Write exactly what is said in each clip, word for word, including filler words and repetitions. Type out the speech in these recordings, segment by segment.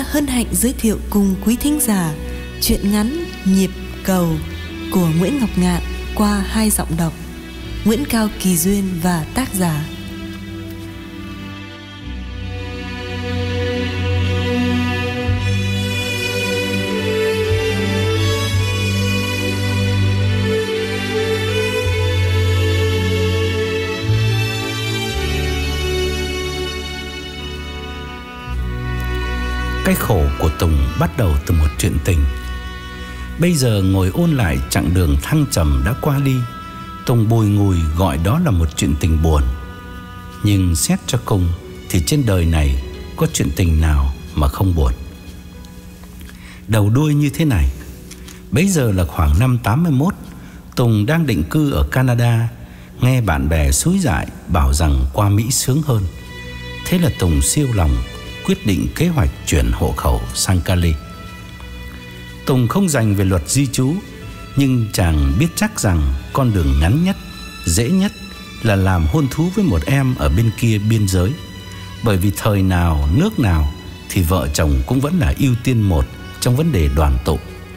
Canada hân hạnh giới thiệu cùng quý thính giả truyện ngắn Nhịp Cầu của Nguyễn Ngọc Ngạn qua hai giọng đọc Nguyễn Cao Kỳ Duyên và tác giả. Cái khổ của Tùng bắt đầu từ một chuyện tình. Bây giờ ngồi ôn lại chặng đường thăng trầm đã qua đi, Tùng bùi ngùi gọi đó là một chuyện tình buồn. Nhưng xét cho cùng thì trên đời này có chuyện tình nào mà không buồn. Đầu đuôi như thế này. Bấy giờ là khoảng năm tám mươi mốt, Tùng đang định cư ở Canada, nghe bạn bè xúi dại bảo rằng qua Mỹ sướng hơn. Thế là Tùng siêu lòng quyết định kế hoạch chuyển hộ khẩu sang Cali. Tùng không dành về luật di trú, nhưng chàng biết chắc rằng con đường ngắn nhất, dễ nhất là làm hôn thú với một em ở bên kia biên giới. Bởi vì thời nào, nước nào thì vợ chồng cũng vẫn là ưu tiên một trong vấn đề đoàn tụ.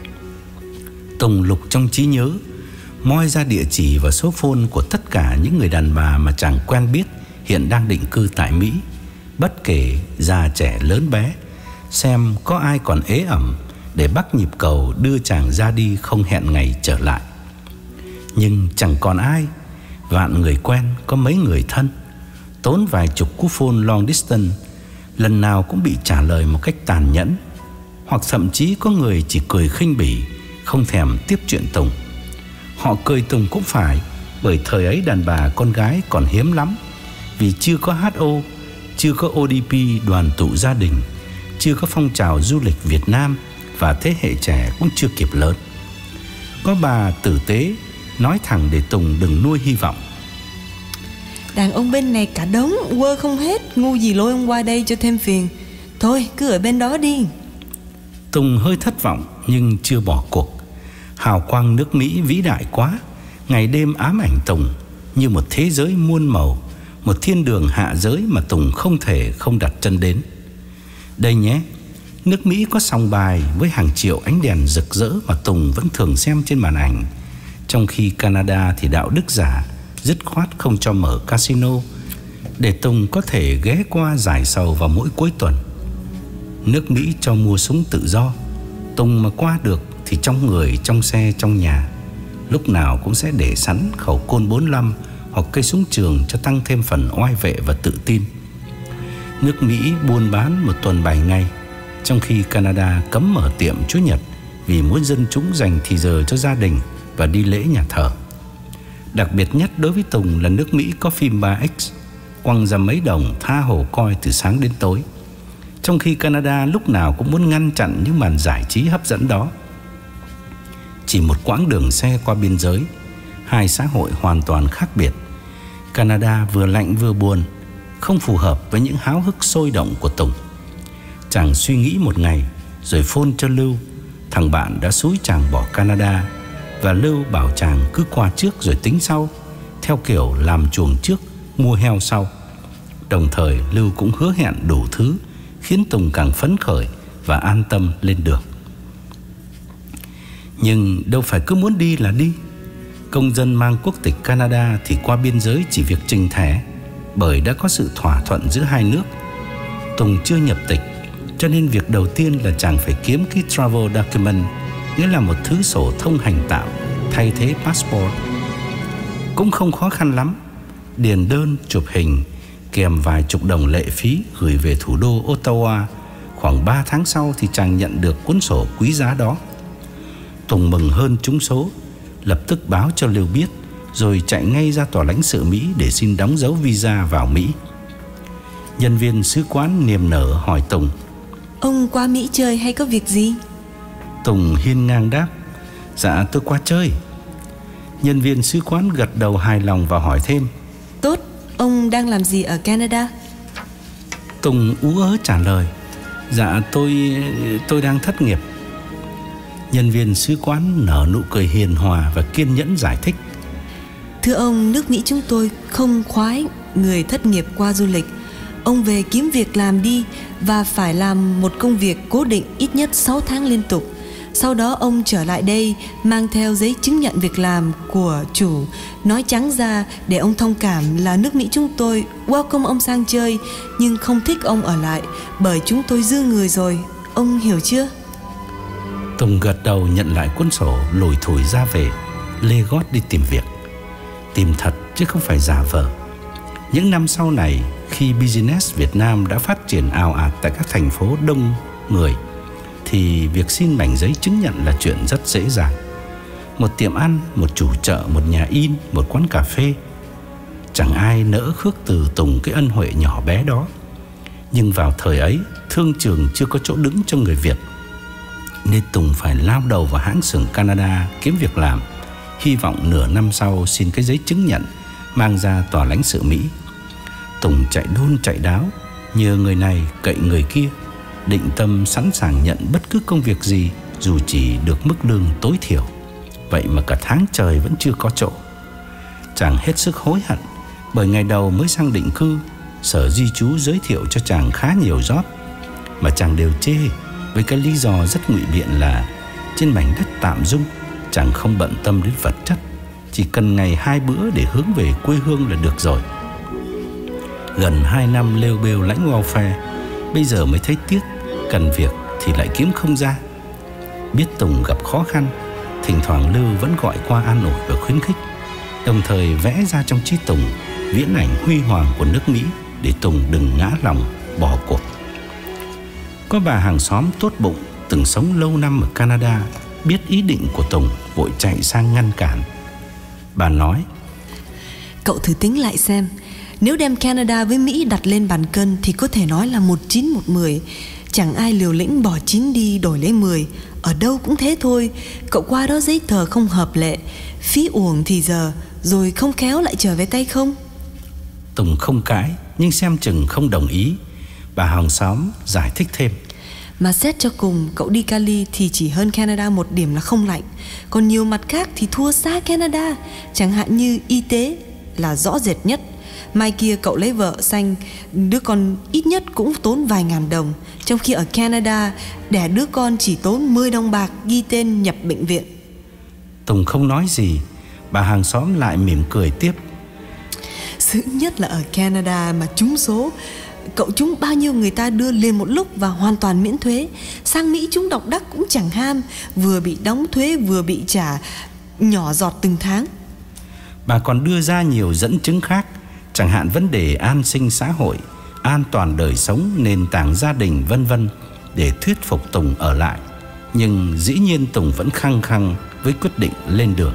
Tùng lục trong trí nhớ, moi ra địa chỉ và số phone của tất cả những người đàn bà mà chàng quen biết hiện đang định cư tại Mỹ, bất kể già trẻ lớn bé, xem có ai còn ế ẩm để bắt nhịp cầu đưa chàng ra đi không hẹn ngày trở lại. Nhưng chẳng còn ai. Vạn người quen có mấy người thân. Tốn vài chục cú phone long distance, lần nào cũng bị trả lời một cách tàn nhẫn, hoặc thậm chí có người chỉ cười khinh bỉ, không thèm tiếp chuyện Tùng. Họ cười Tùng cũng phải, bởi thời ấy đàn bà con gái còn hiếm lắm. Vì chưa có hát o, chưa có o đê pê đoàn tụ gia đình, chưa có phong trào du lịch Việt Nam, và thế hệ trẻ cũng chưa kịp lớn. Có bà tử tế nói thẳng để Tùng đừng nuôi hy vọng. Đàn ông bên này cả đống, quơ không hết, ngu gì lôi ông qua đây cho thêm phiền. Thôi cứ ở bên đó đi. Tùng hơi thất vọng nhưng chưa bỏ cuộc. Hào quang nước Mỹ vĩ đại quá, ngày đêm ám ảnh Tùng như một thế giới muôn màu, một thiên đường hạ giới mà Tùng không thể không đặt chân đến. Đây nhé, nước Mỹ có sòng bài với hàng triệu ánh đèn rực rỡ mà Tùng vẫn thường xem trên màn ảnh. Trong khi Canada thì đạo đức giả dứt khoát không cho mở casino, để Tùng có thể ghé qua giải sầu vào mỗi cuối tuần. Nước Mỹ cho mua súng tự do, Tùng mà qua được thì trong người, trong xe, trong nhà lúc nào cũng sẽ để sẵn khẩu côn bốn lăm hoặc cây súng trường cho tăng thêm phần oai vệ và tự tin. Nước Mỹ buôn bán một tuần bảy ngày, trong khi Canada cấm mở tiệm Chúa Nhật vì muốn dân chúng dành thì giờ cho gia đình và đi lễ nhà thờ. Đặc biệt nhất đối với Tùng là nước Mỹ có phim ba X, quăng ra mấy đồng tha hồ coi từ sáng đến tối, trong khi Canada lúc nào cũng muốn ngăn chặn những màn giải trí hấp dẫn đó. Chỉ một quãng đường xe qua biên giới, hai xã hội hoàn toàn khác biệt. Canada vừa lạnh vừa buồn, không phù hợp với những háo hức sôi động của Tùng. Chàng suy nghĩ một ngày rồi phone cho Lưu, thằng bạn đã xúi chàng bỏ Canada, và Lưu bảo chàng cứ qua trước rồi tính sau, theo kiểu làm chuồng trước mua heo sau. Đồng thời Lưu cũng hứa hẹn đủ thứ khiến Tùng càng phấn khởi và an tâm lên đường. Nhưng đâu phải cứ muốn đi là đi. Công dân mang quốc tịch Canada thì qua biên giới chỉ việc trình thẻ, bởi đã có sự thỏa thuận giữa hai nước. Tùng chưa nhập tịch, cho nên việc đầu tiên là chàng phải kiếm cái travel document, nghĩa là một thứ sổ thông hành tạm thay thế passport. Cũng không khó khăn lắm. Điền đơn, chụp hình, kèm vài chục đồng lệ phí gửi về thủ đô Ottawa. Khoảng ba tháng sau thì chàng nhận được cuốn sổ quý giá đó. Tùng mừng hơn trúng số, lập tức báo cho Lưu biết, rồi chạy ngay ra tòa lãnh sự Mỹ để xin đóng dấu visa vào Mỹ. Nhân viên sứ quán niềm nở hỏi Tùng: Ông qua Mỹ chơi hay có việc gì? Tùng hiên ngang đáp: Dạ tôi qua chơi. Nhân viên sứ quán gật đầu hài lòng và hỏi thêm: Tốt, ông đang làm gì ở Canada? Tùng ú ớ trả lời: Dạ tôi tôi đang thất nghiệp. Nhân viên sứ quán nở nụ cười hiền hòa và kiên nhẫn giải thích: Thưa ông, nước Mỹ chúng tôi không khoái người thất nghiệp qua du lịch. Ông về kiếm việc làm đi, và phải làm một công việc cố định ít nhất sáu tháng liên tục. Sau đó ông trở lại đây mang theo giấy chứng nhận việc làm của chủ. Nói trắng ra, để ông thông cảm là nước Mỹ chúng tôi welcome ông sang chơi, nhưng không thích ông ở lại bởi chúng tôi dư người rồi. Ông hiểu chưa? Tùng gật đầu nhận lại cuốn sổ, lủi thủi ra về, lê gót đi tìm việc. Tìm thật chứ không phải giả vờ. Những năm sau này, khi business Việt Nam đã phát triển ào ạt tại các thành phố đông người, thì việc xin mảnh giấy chứng nhận là chuyện rất dễ dàng. Một tiệm ăn, một chủ chợ, một nhà in, một quán cà phê, chẳng ai nỡ khước từ Tùng cái ân huệ nhỏ bé đó. Nhưng vào thời ấy, thương trường chưa có chỗ đứng cho người Việt, nên Tùng phải lao đầu vào hãng xưởng Canada kiếm việc làm, hy vọng nửa năm sau xin cái giấy chứng nhận mang ra tòa lãnh sự Mỹ. Tùng chạy đôn chạy đáo, nhờ người này cậy người kia, định tâm sẵn sàng nhận bất cứ công việc gì dù chỉ được mức lương tối thiểu. Vậy mà cả tháng trời vẫn chưa có chỗ. Chàng hết sức hối hận, bởi ngày đầu mới sang định cư, sở di trú giới thiệu cho chàng khá nhiều job, mà chàng đều chê với cái lý do rất ngụy biện là trên mảnh đất tạm dung, chàng không bận tâm đến vật chất, chỉ cần ngày hai bữa để hướng về quê hương là được rồi. Gần hai năm lêu bêu lãnh welfare, bây giờ mới thấy tiếc, cần việc thì lại kiếm không ra. Biết Tùng gặp khó khăn, thỉnh thoảng Lưu vẫn gọi qua an ủi và khuyến khích, đồng thời vẽ ra trong trí Tùng viễn ảnh huy hoàng của nước Mỹ để Tùng đừng ngã lòng bỏ cuộc. Có bà hàng xóm tốt bụng từng sống lâu năm ở Canada biết ý định của Tùng, vội chạy sang ngăn cản. Bà nói: Cậu thử tính lại xem, nếu đem Canada với Mỹ đặt lên bàn cân thì có thể nói là một chín một mười. Chẳng ai liều lĩnh bỏ chín đi đổi lấy mười. Ở đâu cũng thế thôi. Cậu qua đó giấy tờ không hợp lệ, phí uổng thì giờ, rồi không khéo lại trở về tay không. Tùng không cãi, nhưng xem chừng không đồng ý. Bà hàng xóm giải thích thêm: Mà xét cho cùng, cậu đi Cali thì chỉ hơn Canada một điểm là không lạnh. Còn nhiều mặt khác thì thua xa Canada. Chẳng hạn như y tế là rõ rệt nhất. Mai kia cậu lấy vợ sanh đứa con ít nhất cũng tốn vài ngàn đồng, trong khi ở Canada đẻ đứa con chỉ tốn mười đồng bạc ghi tên nhập bệnh viện. Tùng không nói gì. Bà hàng xóm lại mỉm cười tiếp: Sự nhất là ở Canada mà trúng số. Cậu trúng bao nhiêu người ta đưa liền một lúc và hoàn toàn miễn thuế. Sang Mỹ chúng độc đắc cũng chẳng ham, vừa bị đóng thuế vừa bị trả nhỏ giọt từng tháng. Bà còn đưa ra nhiều dẫn chứng khác, chẳng hạn vấn đề an sinh xã hội, an toàn đời sống, nền tảng gia đình, vân vân, để thuyết phục Tùng ở lại. Nhưng dĩ nhiên Tùng vẫn khăng khăng với quyết định lên đường.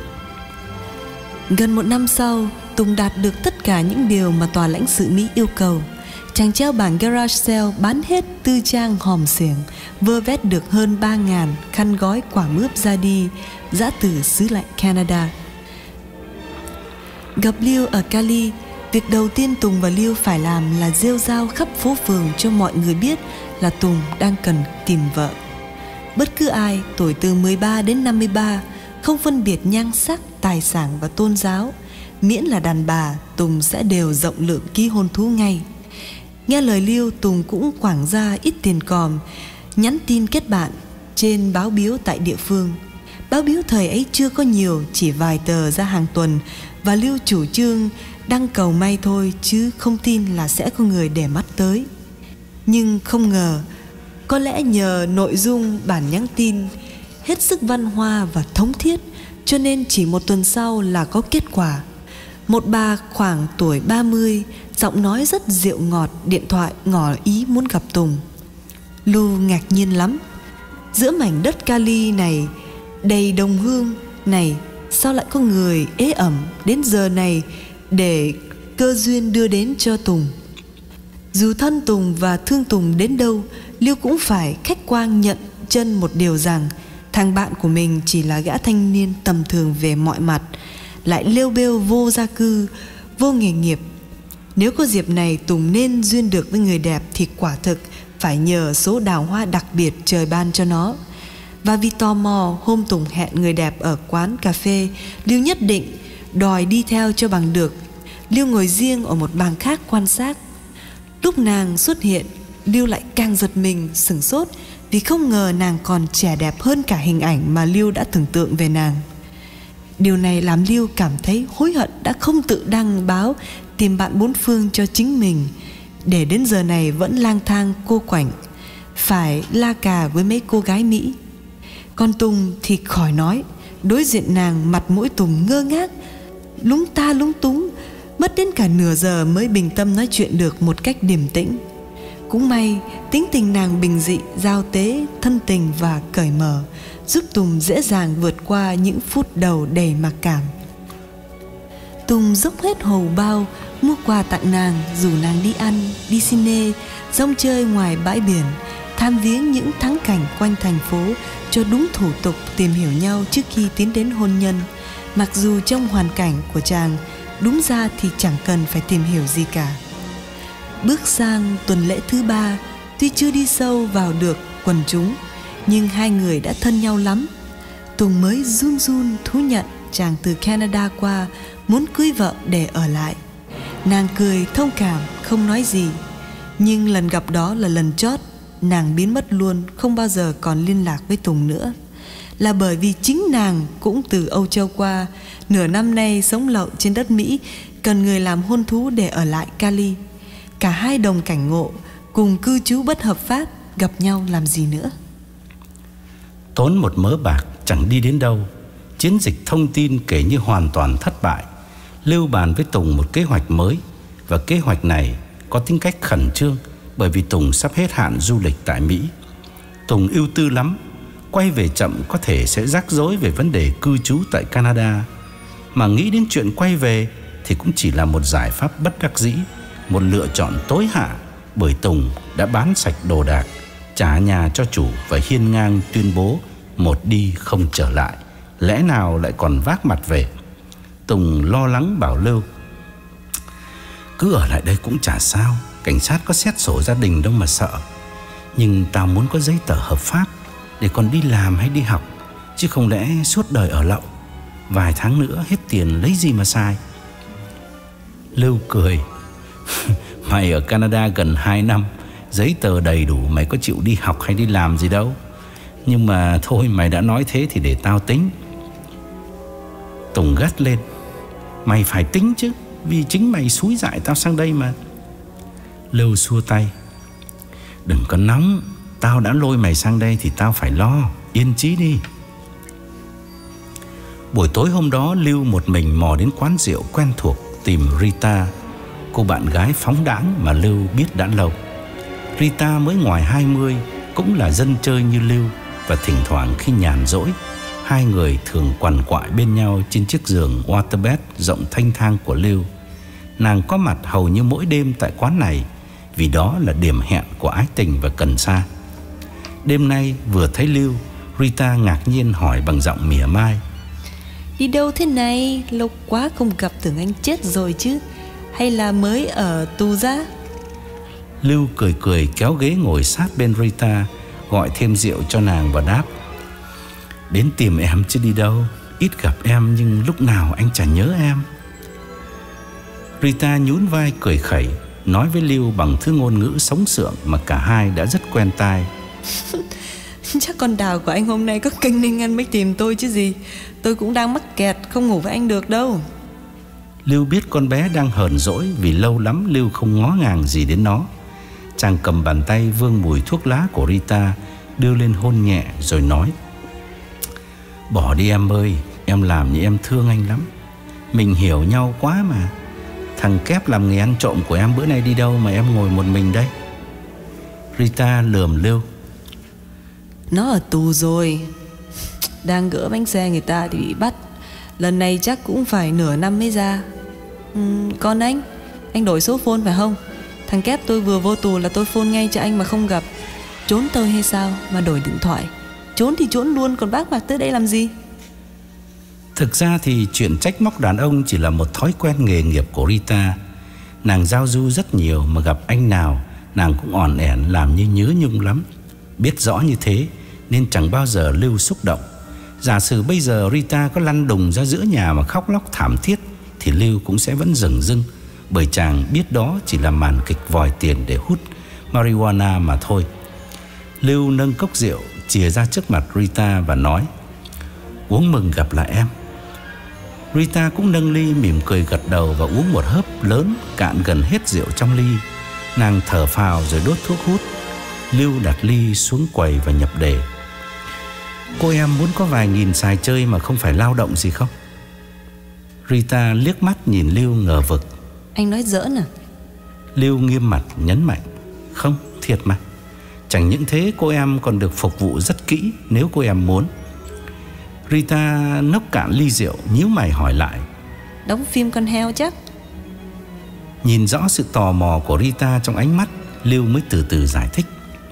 Gần một năm sau, Tùng đạt được tất cả những điều mà tòa lãnh sự Mỹ yêu cầu. Chàng treo bảng garage sale bán hết tư trang hòm xiềng, vơ vét được hơn ba ngàn khăn gói quả mướp ra đi, giã từ xứ lạnh Canada. Gặp Liêu ở Cali, việc đầu tiên Tùng và Liêu phải làm là rêu rao khắp phố phường cho mọi người biết là Tùng đang cần tìm vợ. Bất cứ ai tuổi từ mười ba đến năm mươi ba, không phân biệt nhan sắc, tài sản và tôn giáo, miễn là đàn bà, Tùng sẽ đều rộng lượng ký hôn thú ngay. Nghe lời Liêu, Tùng cũng quảng ra ít tiền còm, nhắn tin kết bạn trên báo biếu tại địa phương. Báo biếu thời ấy chưa có nhiều, chỉ vài tờ ra hàng tuần, và Liêu chủ trương đăng cầu may thôi, chứ không tin là sẽ có người để mắt tới. Nhưng không ngờ, có lẽ nhờ nội dung bản nhắn tin hết sức văn hoa và thống thiết, cho nên chỉ một tuần sau là có kết quả. Một bà khoảng tuổi ba mươi, giọng nói rất dịu ngọt, điện thoại ngỏ ý muốn gặp Tùng. Lu ngạc nhiên lắm. Giữa mảnh đất Cali này đầy đồng hương này, sao lại có người ế ẩm đến giờ này để cơ duyên đưa đến cho Tùng. Dù thân Tùng và thương Tùng đến đâu, Liêu cũng phải khách quan nhận chân một điều rằng thằng bạn của mình chỉ là gã thanh niên tầm thường về mọi mặt, lại lêu bêu vô gia cư, vô nghề nghiệp. Nếu có dịp này Tùng nên duyên được với người đẹp thì quả thực phải nhờ số đào hoa đặc biệt trời ban cho nó. Và vì tò mò, hôm Tùng hẹn người đẹp ở quán cà phê, Liêu nhất định đòi đi theo cho bằng được. Liêu ngồi riêng ở một bàn khác quan sát. Lúc nàng xuất hiện, Liêu lại càng giật mình, sửng sốt vì không ngờ nàng còn trẻ đẹp hơn cả hình ảnh mà Liêu đã tưởng tượng về nàng. Điều này làm Liêu cảm thấy hối hận đã không tự đăng báo tìm bạn bốn phương cho chính mình, để đến giờ này vẫn lang thang cô quạnh, phải la cà với mấy cô gái Mỹ. Còn Tùng thì khỏi nói, đối diện nàng mặt mũi Tùng ngơ ngác, lúng ta lúng túng, mất đến cả nửa giờ mới bình tâm nói chuyện được một cách điềm tĩnh. Cũng may tính tình nàng bình dị, giao tế, thân tình và cởi mở, giúp Tùng dễ dàng vượt qua những phút đầu đầy mặc cảm. Tùng dốc hết hầu bao mua quà tặng nàng, rủ nàng đi ăn, đi cine, rong chơi ngoài bãi biển, tham viếng những thắng cảnh quanh thành phố cho đúng thủ tục tìm hiểu nhau trước khi tiến đến hôn nhân. Mặc dù trong hoàn cảnh của chàng, đúng ra thì chẳng cần phải tìm hiểu gì cả. Bước sang tuần lễ thứ ba, tuy chưa đi sâu vào được quần chúng, nhưng hai người đã thân nhau lắm. Tùng mới run run thú nhận chàng từ Canada qua muốn cưới vợ để ở lại. Nàng cười thông cảm, không nói gì. Nhưng lần gặp đó là lần chót, nàng biến mất luôn, không bao giờ còn liên lạc với Tùng nữa. Là bởi vì chính nàng cũng từ Âu Châu qua, nửa năm nay sống lậu trên đất Mỹ, cần người làm hôn thú để ở lại Cali. Cả hai đồng cảnh ngộ, cùng cư trú bất hợp pháp, gặp nhau làm gì nữa. Tốn một mớ bạc chẳng đi đến đâu. Chiến dịch thông tin kể như hoàn toàn thất bại. Lưu bàn với Tùng một kế hoạch mới, và kế hoạch này có tính cách khẩn trương, bởi vì Tùng sắp hết hạn du lịch tại Mỹ. Tùng ưu tư lắm, quay về chậm có thể sẽ rắc rối về vấn đề cư trú tại Canada. Mà nghĩ đến chuyện quay về thì cũng chỉ là một giải pháp bất đắc dĩ, một lựa chọn tối hạ, bởi Tùng đã bán sạch đồ đạc, trả nhà cho chủ và hiên ngang tuyên bố một đi không trở lại, lẽ nào lại còn vác mặt về. Tùng lo lắng bảo Lưu: cứ ở lại đây cũng chả sao, cảnh sát có xét sổ gia đình đâu mà sợ. Nhưng tao muốn có giấy tờ hợp pháp để còn đi làm hay đi học, chứ không lẽ suốt đời ở lậu, vài tháng nữa hết tiền lấy gì mà xài. Lưu cười: mày ở Canada gần hai năm, giấy tờ đầy đủ, mày có chịu đi học hay đi làm gì đâu. Nhưng mà thôi, mày đã nói thế thì để tao tính. Tùng gắt lên: mày phải tính chứ, vì chính mày xúi dại tao sang đây mà. Lưu xua tay: đừng có nóng, tao đã lôi mày sang đây thì tao phải lo, yên chí đi. Buổi tối hôm đó, Lưu một mình mò đến quán rượu quen thuộc tìm Rita, cô bạn gái phóng đãng mà Lưu biết đã lâu. Rita mới ngoài hai mươi, cũng là dân chơi như Lưu, và thỉnh thoảng khi nhàn rỗi, hai người thường quằn quại bên nhau trên chiếc giường waterbed rộng thanh thang của Lưu. Nàng có mặt hầu như mỗi đêm tại quán này, vì đó là điểm hẹn của ái tình và cần sa. Đêm nay vừa thấy Lưu, Rita ngạc nhiên hỏi bằng giọng mỉa mai: đi đâu thế này, lâu quá không gặp, tưởng anh chết rồi chứ, hay là mới ở tù ra? Lưu cười cười kéo ghế ngồi sát bên Rita, gọi thêm rượu cho nàng và đáp: đến tìm em chứ đi đâu, ít gặp em nhưng lúc nào anh chả nhớ em. Rita nhún vai cười khẩy, nói với Lưu bằng thứ ngôn ngữ sống sượng mà cả hai đã rất quen tai. Chắc con Đào của anh hôm nay có kênh nên ăn mới tìm tôi chứ gì. Tôi cũng đang mắc kẹt, không ngủ với anh được đâu. Lưu biết con bé đang hờn dỗi vì lâu lắm Lưu không ngó ngàng gì đến nó. Chàng cầm bàn tay vương mùi thuốc lá của Rita, đưa lên hôn nhẹ rồi nói: bỏ đi em ơi, em làm như em thương anh lắm. Mình hiểu nhau quá mà. Thằng Kép làm nghề ăn trộm của em bữa nay đi đâu mà em ngồi một mình đây? Rita lườm Lưu: nó ở tù rồi, đang gỡ bánh xe người ta thì bị bắt. Lần này chắc cũng phải nửa năm mới ra. ừ, Còn anh, anh đổi số phone phải không? Thằng Kép tôi vừa vô tù là tôi phone ngay cho anh mà không gặp. Trốn tôi hay sao mà đổi điện thoại? Trốn thì trốn luôn, còn bác bạc tới đây làm gì? Thực ra thì chuyện trách móc đàn ông chỉ là một thói quen nghề nghiệp của Rita. Nàng giao du rất nhiều, mà gặp anh nào nàng cũng ỏn ẻn làm như nhớ nhung lắm. Biết rõ như thế nên chẳng bao giờ Lưu xúc động. Giả sử bây giờ Rita có lăn đùng ra giữa nhà mà khóc lóc thảm thiết thì Lưu cũng sẽ vẫn dửng dưng, bởi chàng biết đó chỉ là màn kịch vòi tiền để hút, marijuana mà thôi. Lưu nâng cốc rượu chìa ra trước mặt Rita và nói: "Uống mừng gặp lại em." Rita cũng nâng ly mỉm cười gật đầu và uống một hớp lớn cạn gần hết rượu trong ly. Nàng thở phào rồi đốt thuốc hút. Lưu đặt ly xuống quầy và nhập đề: "Cô em muốn có vài nghìn xài chơi mà không phải lao động gì không?" Rita liếc mắt nhìn Lưu ngờ vực. "Anh nói giỡn à?" Lưu nghiêm mặt nhấn mạnh: "Không, thiệt mà. Chẳng những thế, cô em còn được phục vụ rất kỹ nếu cô em muốn." Rita nốc cạn ly rượu, nhíu mày hỏi lại: "Đóng phim con heo chắc?" Nhìn rõ sự tò mò của Rita trong ánh mắt, Lưu mới từ từ giải thích: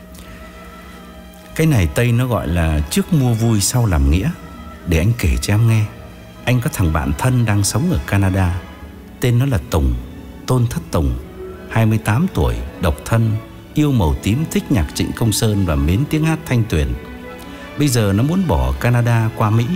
"Cái này Tây nó gọi là trước mua vui sau làm nghĩa. Để anh kể cho em nghe. Anh có thằng bạn thân đang sống ở Canada. Tên nó là Tùng, Tôn Thất Tùng, hai mươi tám tuổi, độc thân, yêu màu tím, thích nhạc Trịnh Công Sơn và mến tiếng hát Thanh Tuyền. Bây giờ nó muốn bỏ Canada qua Mỹ."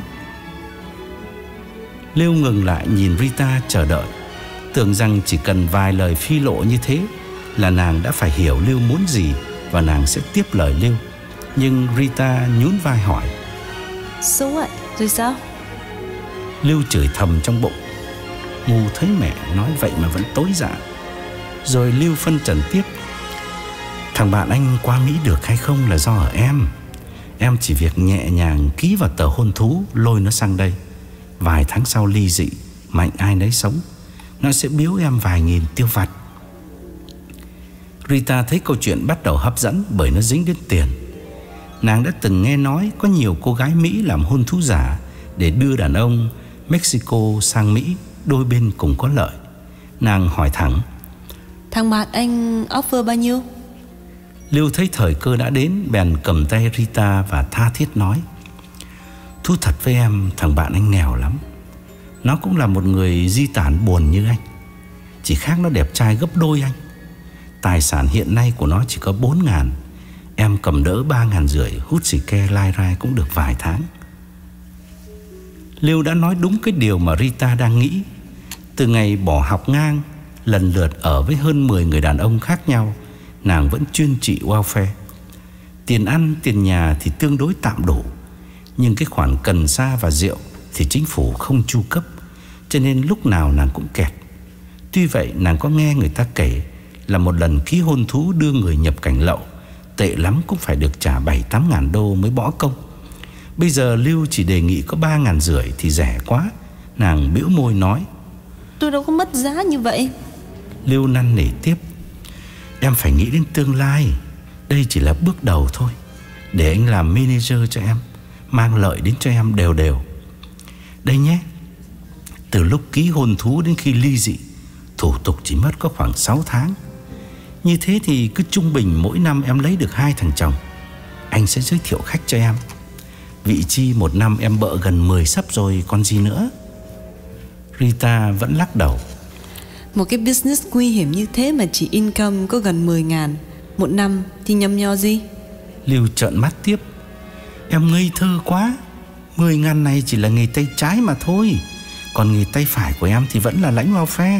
Lưu ngừng lại nhìn Rita chờ đợi, tưởng rằng chỉ cần vài lời phi lộ như thế là nàng đã phải hiểu Lưu muốn gì và nàng sẽ tiếp lời Lưu. Nhưng Rita nhún vai hỏi: "So what? Rồi sao?" Lưu chửi thầm trong bụng: "Ngu thấy mẹ, nói vậy mà vẫn tối dạ." Rồi Lưu phân trần tiếp: "Thằng bạn anh qua Mỹ được hay không là do ở em. Em chỉ việc nhẹ nhàng ký vào tờ hôn thú, lôi nó sang đây. Vài tháng sau ly dị, mạnh ai nấy sống. Nó sẽ biếu em vài nghìn tiêu vặt." Rita thấy câu chuyện bắt đầu hấp dẫn bởi nó dính đến tiền. Nàng đã từng nghe nói có nhiều cô gái Mỹ làm hôn thú giả để đưa đàn ông Mexico sang Mỹ, đôi bên cùng có lợi. Nàng hỏi thẳng: "Thằng bạn anh offer bao nhiêu?" Lưu thấy thời cơ đã đến, bèn cầm tay Rita và tha thiết nói: "Thú thật với em, thằng bạn anh nghèo lắm. Nó cũng là một người di tản buồn như anh, chỉ khác nó đẹp trai gấp đôi anh. Tài sản hiện nay của nó chỉ có bốn ngàn. Em cầm đỡ ba ngàn rưỡi, hút xì ke lai rai cũng được vài tháng." Lưu đã nói đúng cái điều mà Rita đang nghĩ. Từ ngày bỏ học ngang, lần lượt ở với hơn mười người đàn ông khác nhau, nàng vẫn chuyên trị welfare. Tiền ăn, tiền nhà thì tương đối tạm đủ, nhưng cái khoản cần sa và rượu thì chính phủ không chu cấp, cho nên lúc nào nàng cũng kẹt. Tuy vậy, nàng có nghe người ta kể là một lần ký hôn thú đưa người nhập cảnh lậu, tệ lắm cũng phải được trả bảy tám ngàn đô mới bỏ công. Bây giờ Lưu chỉ đề nghị có ba ngàn rưỡi thì rẻ quá. Nàng bĩu môi nói: "Tôi đâu có mất giá như vậy." Lưu năn nỉ tiếp: "Em phải nghĩ đến tương lai. Đây chỉ là bước đầu thôi. Để anh làm manager cho em, mang lợi đến cho em đều đều. Đây nhé, từ lúc ký hôn thú đến khi ly dị, thủ tục chỉ mất có khoảng sáu tháng. Như thế thì cứ trung bình mỗi năm em lấy được hai thằng chồng. Anh sẽ giới thiệu khách cho em. Vị chi một năm em bợ gần mười sấp rồi còn gì nữa." Rita vẫn lắc đầu: "Một cái business nguy hiểm như thế mà chỉ income có gần mười ngàn một năm thì nhầm nho gì?" Lưu trợn mắt tiếp: "Em ngây thơ quá. Mười ngàn này chỉ là nghề tay trái mà thôi. Còn nghề tay phải của em thì vẫn là lãnh welfare."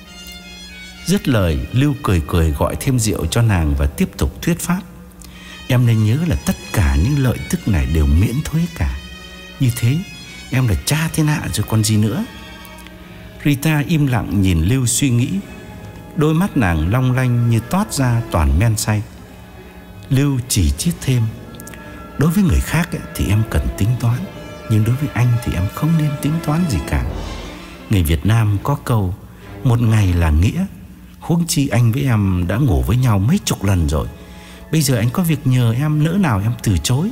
Dứt lời, Lưu cười cười gọi thêm rượu cho nàng và tiếp tục thuyết pháp: "Em nên nhớ là tất cả những lợi tức này đều miễn thuế cả. Như thế em là cha thiên hạ rồi còn gì nữa." Rita im lặng nhìn Lưu suy nghĩ. Đôi mắt nàng long lanh như toát ra toàn men say. Lưu chỉ chiết thêm: "Đối với người khác ấy, thì em cần tính toán, nhưng đối với anh thì em không nên tính toán gì cả. Người Việt Nam có câu một ngày là nghĩa. Huống chi anh với em đã ngủ với nhau mấy chục lần rồi. Bây giờ anh có việc nhờ em, nỡ nào em từ chối."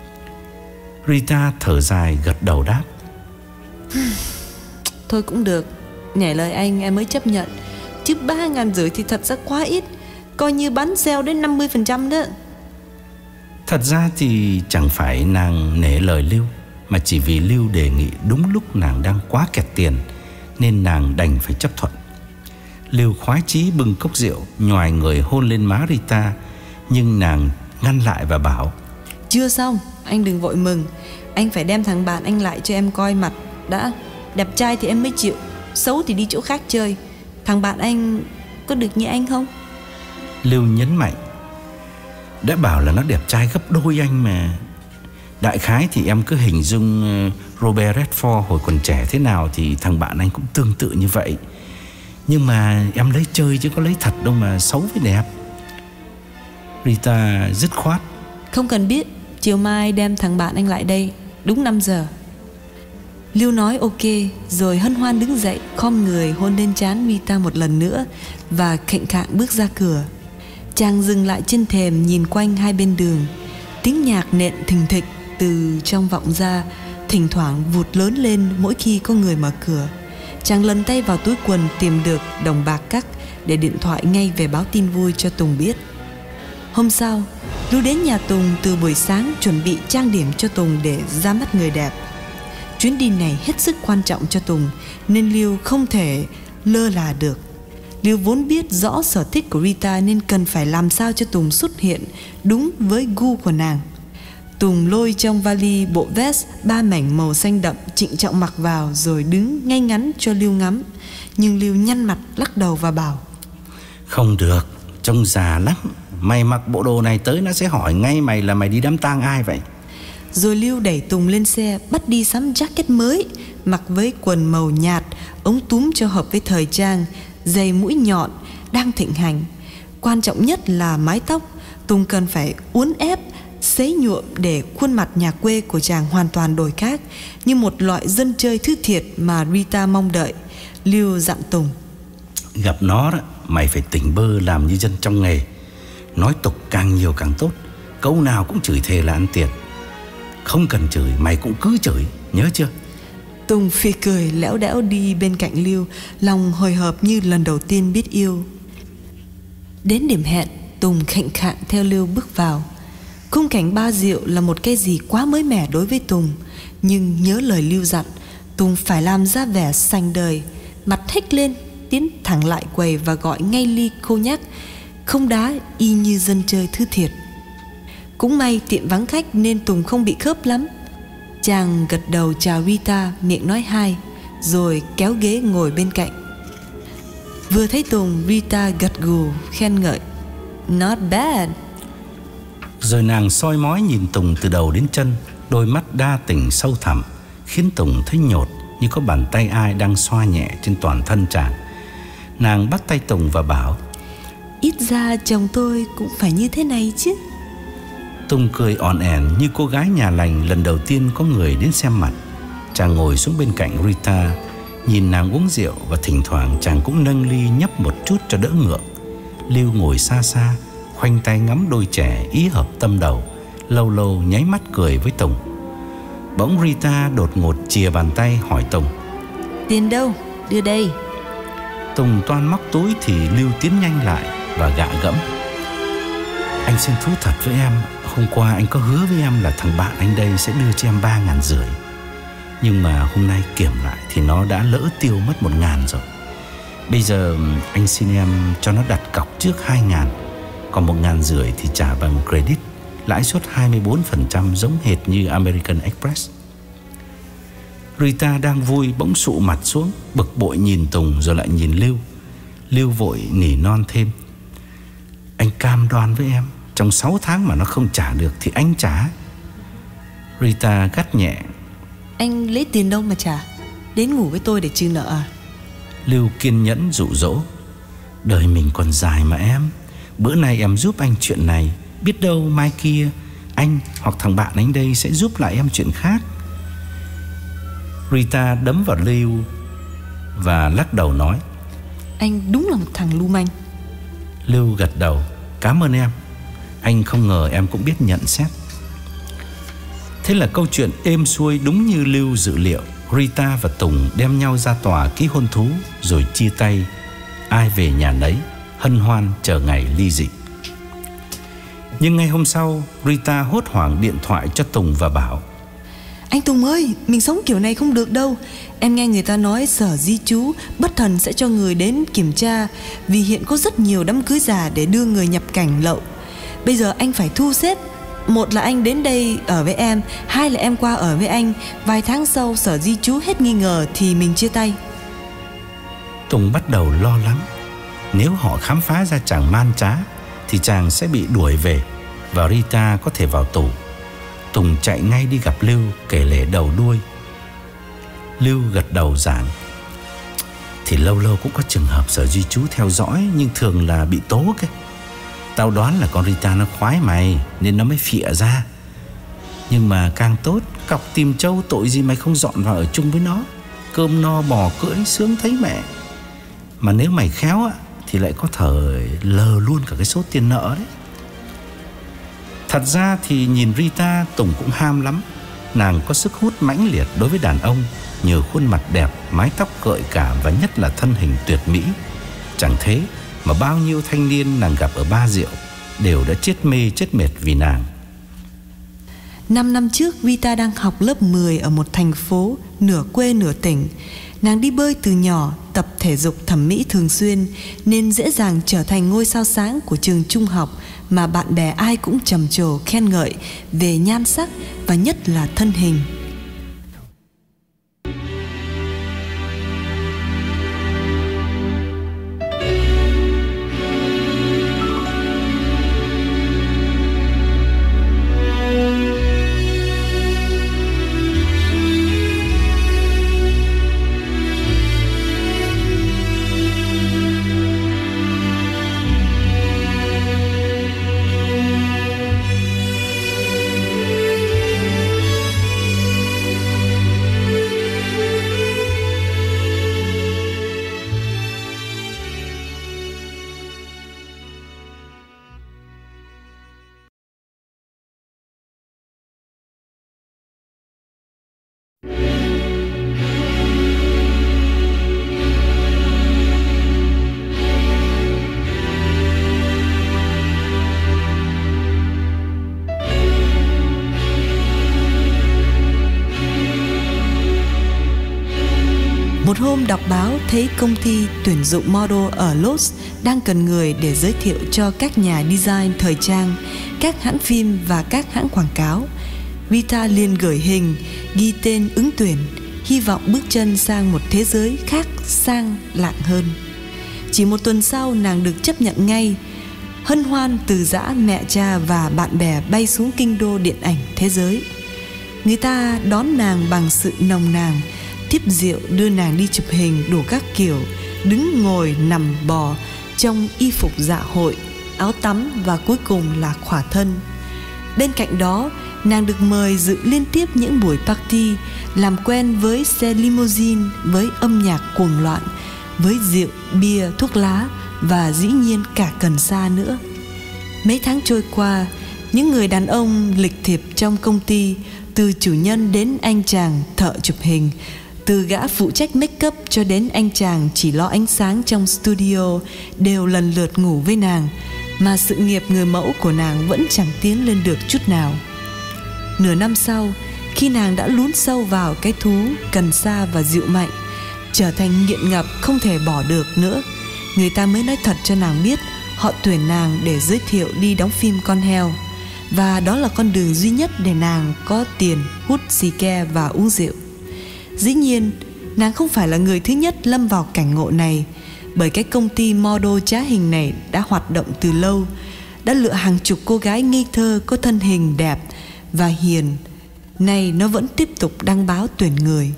Rita thở dài gật đầu đáp: "Thôi cũng được. Nhảy lời anh em mới chấp nhận. Chứ ba ngàn rưỡi thì thật ra quá ít. Coi như bán sale đến năm mươi phần trăm đó." Thật ra thì chẳng phải nàng nể lời Lưu, mà chỉ vì Lưu đề nghị đúng lúc nàng đang quá kẹt tiền, nên nàng đành phải chấp thuận. Lưu khoái chí bưng cốc rượu, nhoài người hôn lên má Rita, nhưng nàng ngăn lại và bảo: "Chưa xong, anh đừng vội mừng. Anh phải đem thằng bạn anh lại cho em coi mặt đã. Đẹp trai thì em mới chịu, xấu thì đi chỗ khác chơi. Thằng bạn anh có được như anh không?" Lưu nhấn mạnh: Đã bảo là nó đẹp trai gấp đôi anh mà. Đại khái thì em cứ hình dung Robert Redford hồi còn trẻ thế nào thì thằng bạn anh cũng tương tự như vậy. Nhưng mà em lấy chơi chứ có lấy thật đâu mà xấu với đẹp. Rita dứt khoát. Không cần biết, chiều mai đem thằng bạn anh lại đây, đúng năm giờ. Lưu nói ok, rồi hân hoan đứng dậy, khom người hôn lên trán Rita một lần nữa và khệnh khạng bước ra cửa. Chàng dừng lại trên thềm nhìn quanh hai bên đường. Tiếng nhạc nện thình thịch từ trong vọng ra, thỉnh thoảng vụt lớn lên mỗi khi có người mở cửa. Chàng lần tay vào túi quần tìm được đồng bạc cắc để điện thoại ngay về báo tin vui cho Tùng biết. Hôm sau, Lưu đến nhà Tùng từ buổi sáng chuẩn bị trang điểm cho Tùng để ra mắt người đẹp. Chuyến đi này hết sức quan trọng cho Tùng nên Lưu không thể lơ là được. Lưu vốn biết rõ sở thích của Rita nên cần phải làm sao cho Tùng xuất hiện đúng với gu của nàng. Tùng lôi trong vali bộ vest ba mảnh màu xanh đậm trịnh trọng mặc vào rồi đứng ngay ngắn cho Lưu ngắm. Nhưng Lưu nhăn mặt lắc đầu và bảo: Không được, trông già lắm. Mày mặc bộ đồ này tới nó sẽ hỏi ngay mày là mày đi đám tang ai vậy. Rồi Lưu đẩy Tùng lên xe bắt đi sắm jacket mới, mặc với quần màu nhạt, ống túm cho hợp với thời trang, giày mũi nhọn đang thịnh hành. Quan trọng nhất là mái tóc. Tùng cần phải uốn ép, sấy nhuộm để khuôn mặt nhà quê của chàng hoàn toàn đổi khác, như một loại dân chơi thứ thiệt mà Rita mong đợi. Lưu dặn Tùng: Gặp nó đó, mày phải tỉnh bơ làm như dân trong nghề. Nói tục càng nhiều càng tốt. Câu nào cũng chửi thề là ăn tiền. Không cần chửi, mày cũng cứ chửi, nhớ chưa? Tùng phì cười lẽo đẽo đi bên cạnh Lưu, lòng hồi hộp như lần đầu tiên biết yêu. Đến điểm hẹn, Tùng khệnh khạng theo Lưu bước vào. Khung cảnh ba rượu là một cái gì quá mới mẻ đối với Tùng, nhưng nhớ lời Lưu dặn, Tùng phải làm ra vẻ sành đời, mặt hếch lên, tiến thẳng lại quầy và gọi ngay ly cognac, không đá, y như dân chơi thứ thiệt. Cũng may tiệm vắng khách nên Tùng không bị khớp lắm. Chàng gật đầu chào Rita, miệng nói hai, rồi kéo ghế ngồi bên cạnh. Vừa thấy Tùng, Rita gật gù khen ngợi: Not bad. Rồi nàng soi mói nhìn Tùng từ đầu đến chân, đôi mắt đa tình sâu thẳm, khiến Tùng thấy nhột như có bàn tay ai đang xoa nhẹ trên toàn thân chàng. Nàng bắt tay Tùng và bảo: Ít ra chồng tôi cũng phải như thế này chứ. Tùng cười ỏn ẻn như cô gái nhà lành lần đầu tiên có người đến xem mặt. Chàng ngồi xuống bên cạnh Rita, nhìn nàng uống rượu và thỉnh thoảng chàng cũng nâng ly nhấp một chút cho đỡ ngượng. Lưu ngồi xa xa, khoanh tay ngắm đôi trẻ ý hợp tâm đầu, lâu lâu nháy mắt cười với Tùng. Bỗng Rita đột ngột chìa bàn tay hỏi Tùng: Tiền đâu? Đưa đây. Tùng toan móc túi thì Lưu tiến nhanh lại và gạ gẫm: Anh xin thú thật với em, hôm qua anh có hứa với em là thằng bạn anh đây sẽ đưa cho em ba ngàn rưỡi. Nhưng mà hôm nay kiểm lại thì nó đã lỡ tiêu mất một ngàn rồi. Bây giờ anh xin em cho nó đặt cọc trước hai ngàn, còn một ngàn rưỡi thì trả bằng credit, lãi suất hai mươi bốn phần trăm giống hệt như American Express. Rita đang vui bỗng sụ mặt xuống, bực bội nhìn Tùng rồi lại nhìn Lưu. Lưu vội nỉ non thêm: Anh cam đoan với em, trong sáu tháng mà nó không trả được thì anh trả. Rita gắt nhẹ: Anh lấy tiền đâu mà trả? Đến ngủ với tôi để trừ nợ à? Lưu kiên nhẫn dụ dỗ: Đời mình còn dài mà em. Bữa nay em giúp anh chuyện này, biết đâu mai kia anh hoặc thằng bạn anh đây sẽ giúp lại em chuyện khác. Rita đấm vào Lưu và lắc đầu nói: Anh đúng là một thằng lưu manh. Lưu gật đầu: Cảm ơn em. Anh không ngờ em cũng biết nhận xét. Thế là câu chuyện êm xuôi đúng như Lưu dự liệu. Rita và Tùng đem nhau ra tòa ký hôn thú rồi chia tay, ai về nhà nấy, hân hoan chờ ngày ly dị. Nhưng ngày hôm sau, Rita hốt hoảng điện thoại cho Tùng và bảo: Anh Tùng ơi, mình sống kiểu này không được đâu. Em nghe người ta nói sở di trú bất thần sẽ cho người đến kiểm tra, vì hiện có rất nhiều đám cưới giả để đưa người nhập cảnh lậu. Bây giờ anh phải thu xếp. Một là anh đến đây ở với em, hai là em qua ở với anh. Vài tháng sau sở di trú hết nghi ngờ thì mình chia tay. Tùng bắt đầu lo lắng. Nếu họ khám phá ra chàng man trá thì chàng sẽ bị đuổi về. và Rita có thể vào tù. Tùng chạy ngay đi gặp Lưu, kể lể đầu đuôi. Lưu gật đầu giảng: thì lâu lâu cũng có trường hợp sở di trú theo dõi, nhưng thường là bị tố cái. Tao đoán là con Rita nó khoái mày nên nó mới phịa ra. Nhưng mà càng tốt, cọc tìm trâu tội gì mày không dọn vào ở chung với nó. Cơm no bò cưỡi sướng thấy mẹ. Mà nếu mày khéo á thì lại có thể lờ luôn cả cái số tiền nợ đấy. Thật ra thì nhìn Rita, Tùng cũng ham lắm. Nàng có sức hút mãnh liệt đối với đàn ông, nhờ khuôn mặt đẹp, mái tóc gợi cảm và nhất là thân hình tuyệt mỹ. Chẳng thế mà bao nhiêu thanh niên nàng gặp ở Ba Rượu đều đã chết mê chết mệt vì nàng. Năm năm trước, Rita đang học lớp mười ở một thành phố nửa quê nửa tỉnh. Nàng đi bơi từ nhỏ, tập thể dục thẩm mỹ thường xuyên nên dễ dàng trở thành ngôi sao sáng của trường trung học mà bạn bè ai cũng trầm trồ khen ngợi về nhan sắc và nhất là thân hình. Một hôm đọc báo thấy công ty tuyển dụng model ở Los đang cần người để giới thiệu cho các nhà design thời trang, các hãng phim và các hãng quảng cáo. Rita liền gửi hình, ghi tên ứng tuyển, hy vọng bước chân sang một thế giới khác sang lạng hơn. Chỉ một tuần sau, nàng được chấp nhận ngay. Hân hoan từ giã mẹ cha và bạn bè bay xuống kinh đô điện ảnh thế giới. Người ta đón nàng bằng sự nồng nàn, tiếp rượu đưa nàng đi chụp hình đủ các kiểu, đứng ngồi nằm bò trong y phục dạ hội, áo tắm và cuối cùng là khỏa thân. Bên cạnh đó, nàng được mời dự liên tiếp những buổi party, làm quen với xe limousine, với âm nhạc cuồng loạn, với rượu, bia, thuốc lá và dĩ nhiên cả cần sa nữa. Mấy tháng trôi qua, những người đàn ông lịch thiệp trong công ty, từ chủ nhân đến anh chàng thợ chụp hình, từ gã phụ trách make up cho đến anh chàng chỉ lo ánh sáng trong studio, đều lần lượt ngủ với nàng, mà sự nghiệp người mẫu của nàng vẫn chẳng tiến lên được chút nào. Nửa năm sau, khi nàng đã lún sâu vào cái thú cần sa và rượu mạnh, trở thành nghiện ngập không thể bỏ được nữa, người ta mới nói thật cho nàng biết họ tuyển nàng để giới thiệu đi đóng phim con heo. Và đó là con đường duy nhất để nàng có tiền hút xì ke và uống rượu. Dĩ nhiên, nàng không phải là người thứ nhất lâm vào cảnh ngộ này, bởi cái công ty model trá hình này đã hoạt động từ lâu, đã lựa hàng chục cô gái ngây thơ có thân hình đẹp và hiền. Nay nó vẫn tiếp tục đăng báo tuyển người.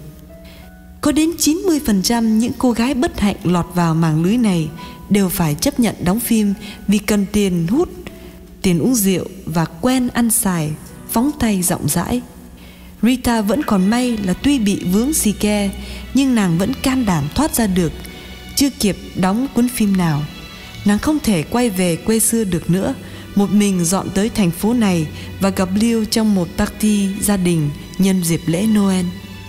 Có đến chín mươi phần trăm những cô gái bất hạnh lọt vào màng lưới này đều phải chấp nhận đóng phim vì cần tiền hút, tiền uống rượu và quen ăn xài, phóng tay rộng rãi. Rita vẫn còn may là tuy bị vướng xì ke, nhưng nàng vẫn can đảm thoát ra được. Chưa kịp đóng cuốn phim nào, nàng không thể quay về quê xưa được nữa, một mình dọn tới thành phố này và gặp Lưu trong một party gia đình nhân dịp lễ Noel.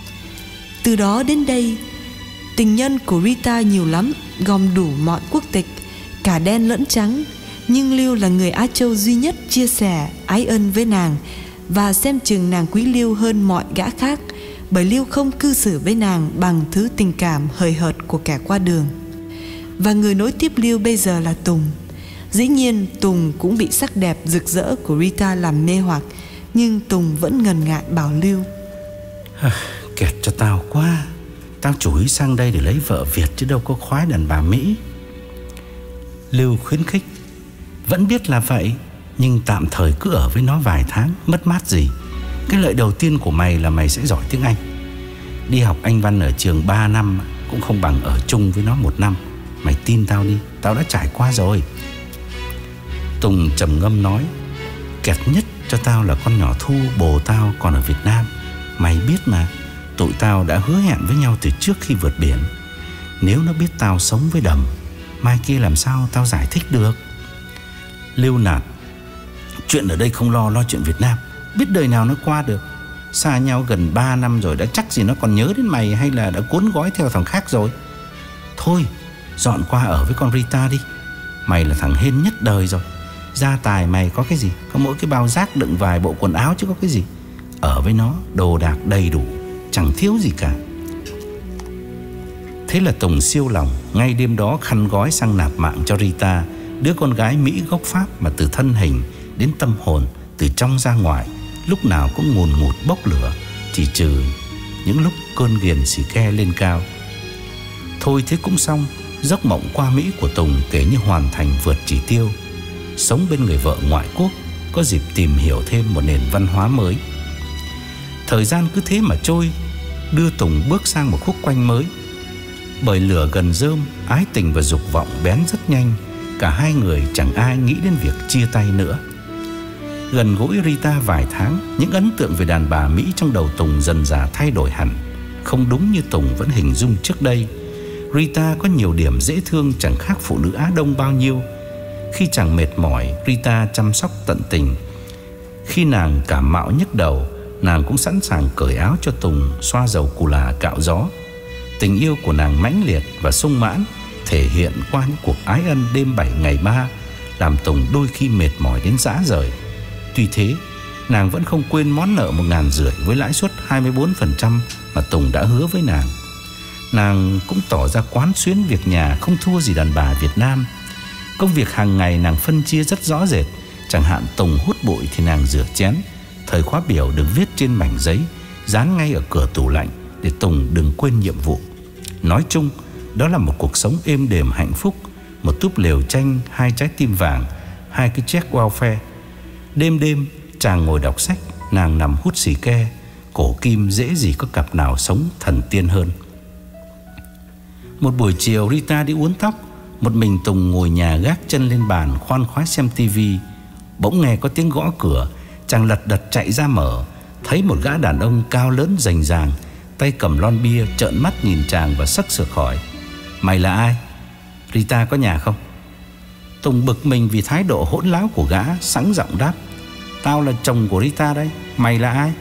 Từ đó đến đây, tình nhân của Rita nhiều lắm, gồm đủ mọi quốc tịch, cả đen lẫn trắng. Nhưng Lưu là người Á Châu duy nhất chia sẻ ái ân với nàng, và xem chừng nàng quý Lưu hơn mọi gã khác, bởi Lưu không cư xử với nàng bằng thứ tình cảm hời hợt của kẻ qua đường. Và người nối tiếp Lưu bây giờ là Tùng. Dĩ nhiên Tùng cũng bị sắc đẹp rực rỡ của Rita làm mê hoặc, nhưng Tùng vẫn ngần ngại bảo Lưu: Kẹt cho tao quá, tao chủ ý sang đây để lấy vợ Việt chứ đâu có khoái đàn bà Mỹ. Lưu khuyến khích: Vẫn biết là vậy, nhưng tạm thời cứ ở với nó vài tháng, mất mát gì. Cái lợi đầu tiên của mày là mày sẽ giỏi tiếng Anh. Đi học Anh văn ở trường ba năm cũng không bằng ở chung với nó một năm. Mày tin tao đi, tao đã trải qua rồi. Tùng trầm ngâm nói: kẹt nhất cho tao là con nhỏ Thu, bồ tao còn ở Việt Nam. Mày biết mà, tụi tao đã hứa hẹn với nhau từ trước khi vượt biển. Nếu nó biết tao sống với Đầm, mai kia làm sao tao giải thích được. Lưu nạt: chuyện ở đây không lo, lo chuyện Việt Nam. Biết đời nào nó qua được. Xa nhau gần ba năm rồi, đã chắc gì nó còn nhớ đến mày, hay là đã cuốn gói theo thằng khác rồi. Thôi, dọn qua ở với con Rita đi. Mày là thằng hên nhất đời rồi. Gia tài mày có cái gì? Có mỗi cái bao rác đựng vài bộ quần áo chứ có cái gì. Ở với nó, đồ đạc đầy đủ, chẳng thiếu gì cả. Thế là Tùng siêu lòng. Ngay đêm đó khăn gói sang nạp mạng cho Rita, đứa con gái Mỹ gốc Pháp mà từ thân hình đến tâm hồn, từ trong ra ngoài, lúc nào cũng ngùn ngụt bốc lửa, chỉ trừ những lúc cơn ghiền xì ke lên cao. Thôi thế cũng xong. Giấc mộng qua Mỹ của Tùng kể như hoàn thành vượt chỉ tiêu. Sống bên người vợ ngoại quốc, có dịp tìm hiểu thêm một nền văn hóa mới. Thời gian cứ thế mà trôi, đưa Tùng bước sang một khúc quanh mới. Bởi lửa gần rơm, ái tình và dục vọng bén rất nhanh. Cả hai người chẳng ai nghĩ đến việc chia tay nữa. Gần gũi Rita vài tháng, những ấn tượng về đàn bà Mỹ trong đầu Tùng dần dà thay đổi hẳn. Không đúng như Tùng vẫn hình dung trước đây. Rita có nhiều điểm dễ thương chẳng khác phụ nữ Á Đông bao nhiêu. Khi chàng mệt mỏi, Rita chăm sóc tận tình. Khi nàng cảm mạo nhức đầu, nàng cũng sẵn sàng cởi áo cho Tùng, xoa dầu cù là cạo gió. Tình yêu của nàng mãnh liệt và sung mãn, thể hiện qua những cuộc ái ân đêm bảy ngày ba, làm Tùng đôi khi mệt mỏi đến rã rời. Tuy thế, nàng vẫn không quên món nợ một ngàn rưỡi với lãi suất hai mươi bốn phần trăm mà Tùng đã hứa với nàng. Nàng cũng tỏ ra quán xuyến việc nhà không thua gì đàn bà Việt Nam. Công việc hàng ngày nàng phân chia rất rõ rệt. Chẳng hạn Tùng hút bụi thì nàng rửa chén. Thời khóa biểu được viết trên mảnh giấy, dán ngay ở cửa tủ lạnh để Tùng đừng quên nhiệm vụ. Nói chung, đó là một cuộc sống êm đềm hạnh phúc. Một túp lều tranh, hai trái tim vàng, hai cái check welfare. Đêm đêm chàng ngồi đọc sách, nàng nằm hút xì ke. Cổ kim dễ gì có cặp nào sống thần tiên hơn. Một buổi chiều Rita đi uốn tóc, một mình Tùng ngồi nhà gác chân lên bàn khoan khoái xem tivi. Bỗng nghe có tiếng gõ cửa. Chàng lật đật chạy ra mở. Thấy một gã đàn ông cao lớn rành ràng, tay cầm lon bia, trợn mắt nhìn chàng và sấc sực hỏi: mày là ai? Rita có nhà không? Tùng bực mình vì thái độ hỗn láo của gã, sẵn giọng đáp: tao là chồng của Rita đây, mày là ai?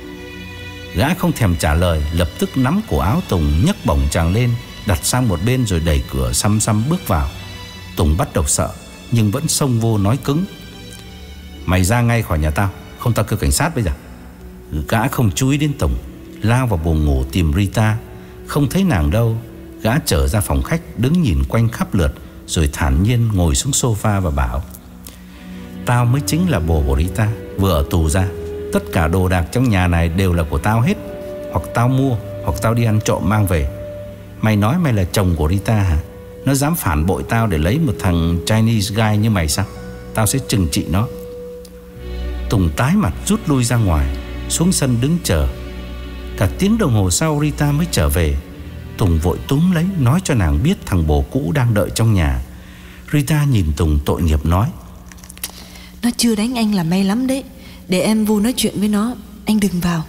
Gã không thèm trả lời, lập tức nắm cổ áo Tùng nhấc bổng chàng lên, đặt sang một bên rồi đẩy cửa xăm xăm bước vào. Tùng bắt đầu sợ, nhưng vẫn xông vô nói cứng: mày ra ngay khỏi nhà tao, không tao kêu cảnh sát bây giờ. Gã không chú ý đến Tùng, lao vào buồng ngủ tìm Rita. Không thấy nàng đâu, gã trở ra phòng khách, đứng nhìn quanh khắp lượt, rồi thản nhiên ngồi xuống sofa và bảo: tao mới chính là bồ của Rita, vừa ở tù ra. Tất cả đồ đạc trong nhà này đều là của tao hết. Hoặc tao mua, hoặc tao đi ăn trộm mang về. Mày nói mày là chồng của Rita hả? Nó dám phản bội tao để lấy một thằng Chinese guy như mày sao? Tao sẽ trừng trị nó. Tùng tái mặt rút lui ra ngoài, xuống sân đứng chờ. Cả tiếng đồng hồ sau Rita mới trở về. Tùng vội túm lấy, nói cho nàng biết thằng bồ cũ đang đợi trong nhà. Rita nhìn Tùng tội nghiệp nói: nó chưa đánh anh là may lắm đấy. Để em vô nói chuyện với nó, anh đừng vào.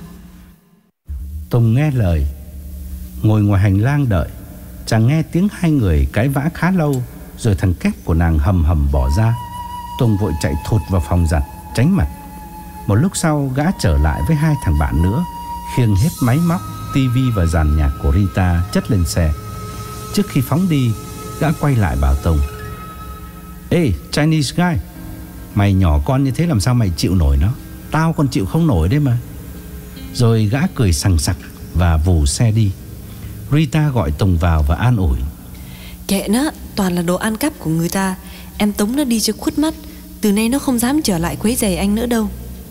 Tùng nghe lời, ngồi ngoài hành lang đợi. Chàng nghe tiếng hai người cãi vã khá lâu, rồi thằng kép của nàng hầm hầm bỏ ra. Tùng vội chạy thụt vào phòng giặt, tránh mặt. Một lúc sau gã trở lại với hai thằng bạn nữa, khiêng hết máy móc, tivi và dàn nhạc của Rita chất lên xe. Trước khi phóng đi, gã quay lại bảo Tùng: ê Chinese guy, mày nhỏ con như thế làm sao mày chịu nổi nó? Tao còn chịu không nổi đấy mà. Rồi gã cười sằng sặc và vù xe đi. Rita gọi Tùng vào và an ủi: kệ nó, toàn là đồ ăn cắp của người ta. Em tống nó đi cho khuất mắt. Từ nay nó không dám trở lại quấy rầy anh nữa đâu.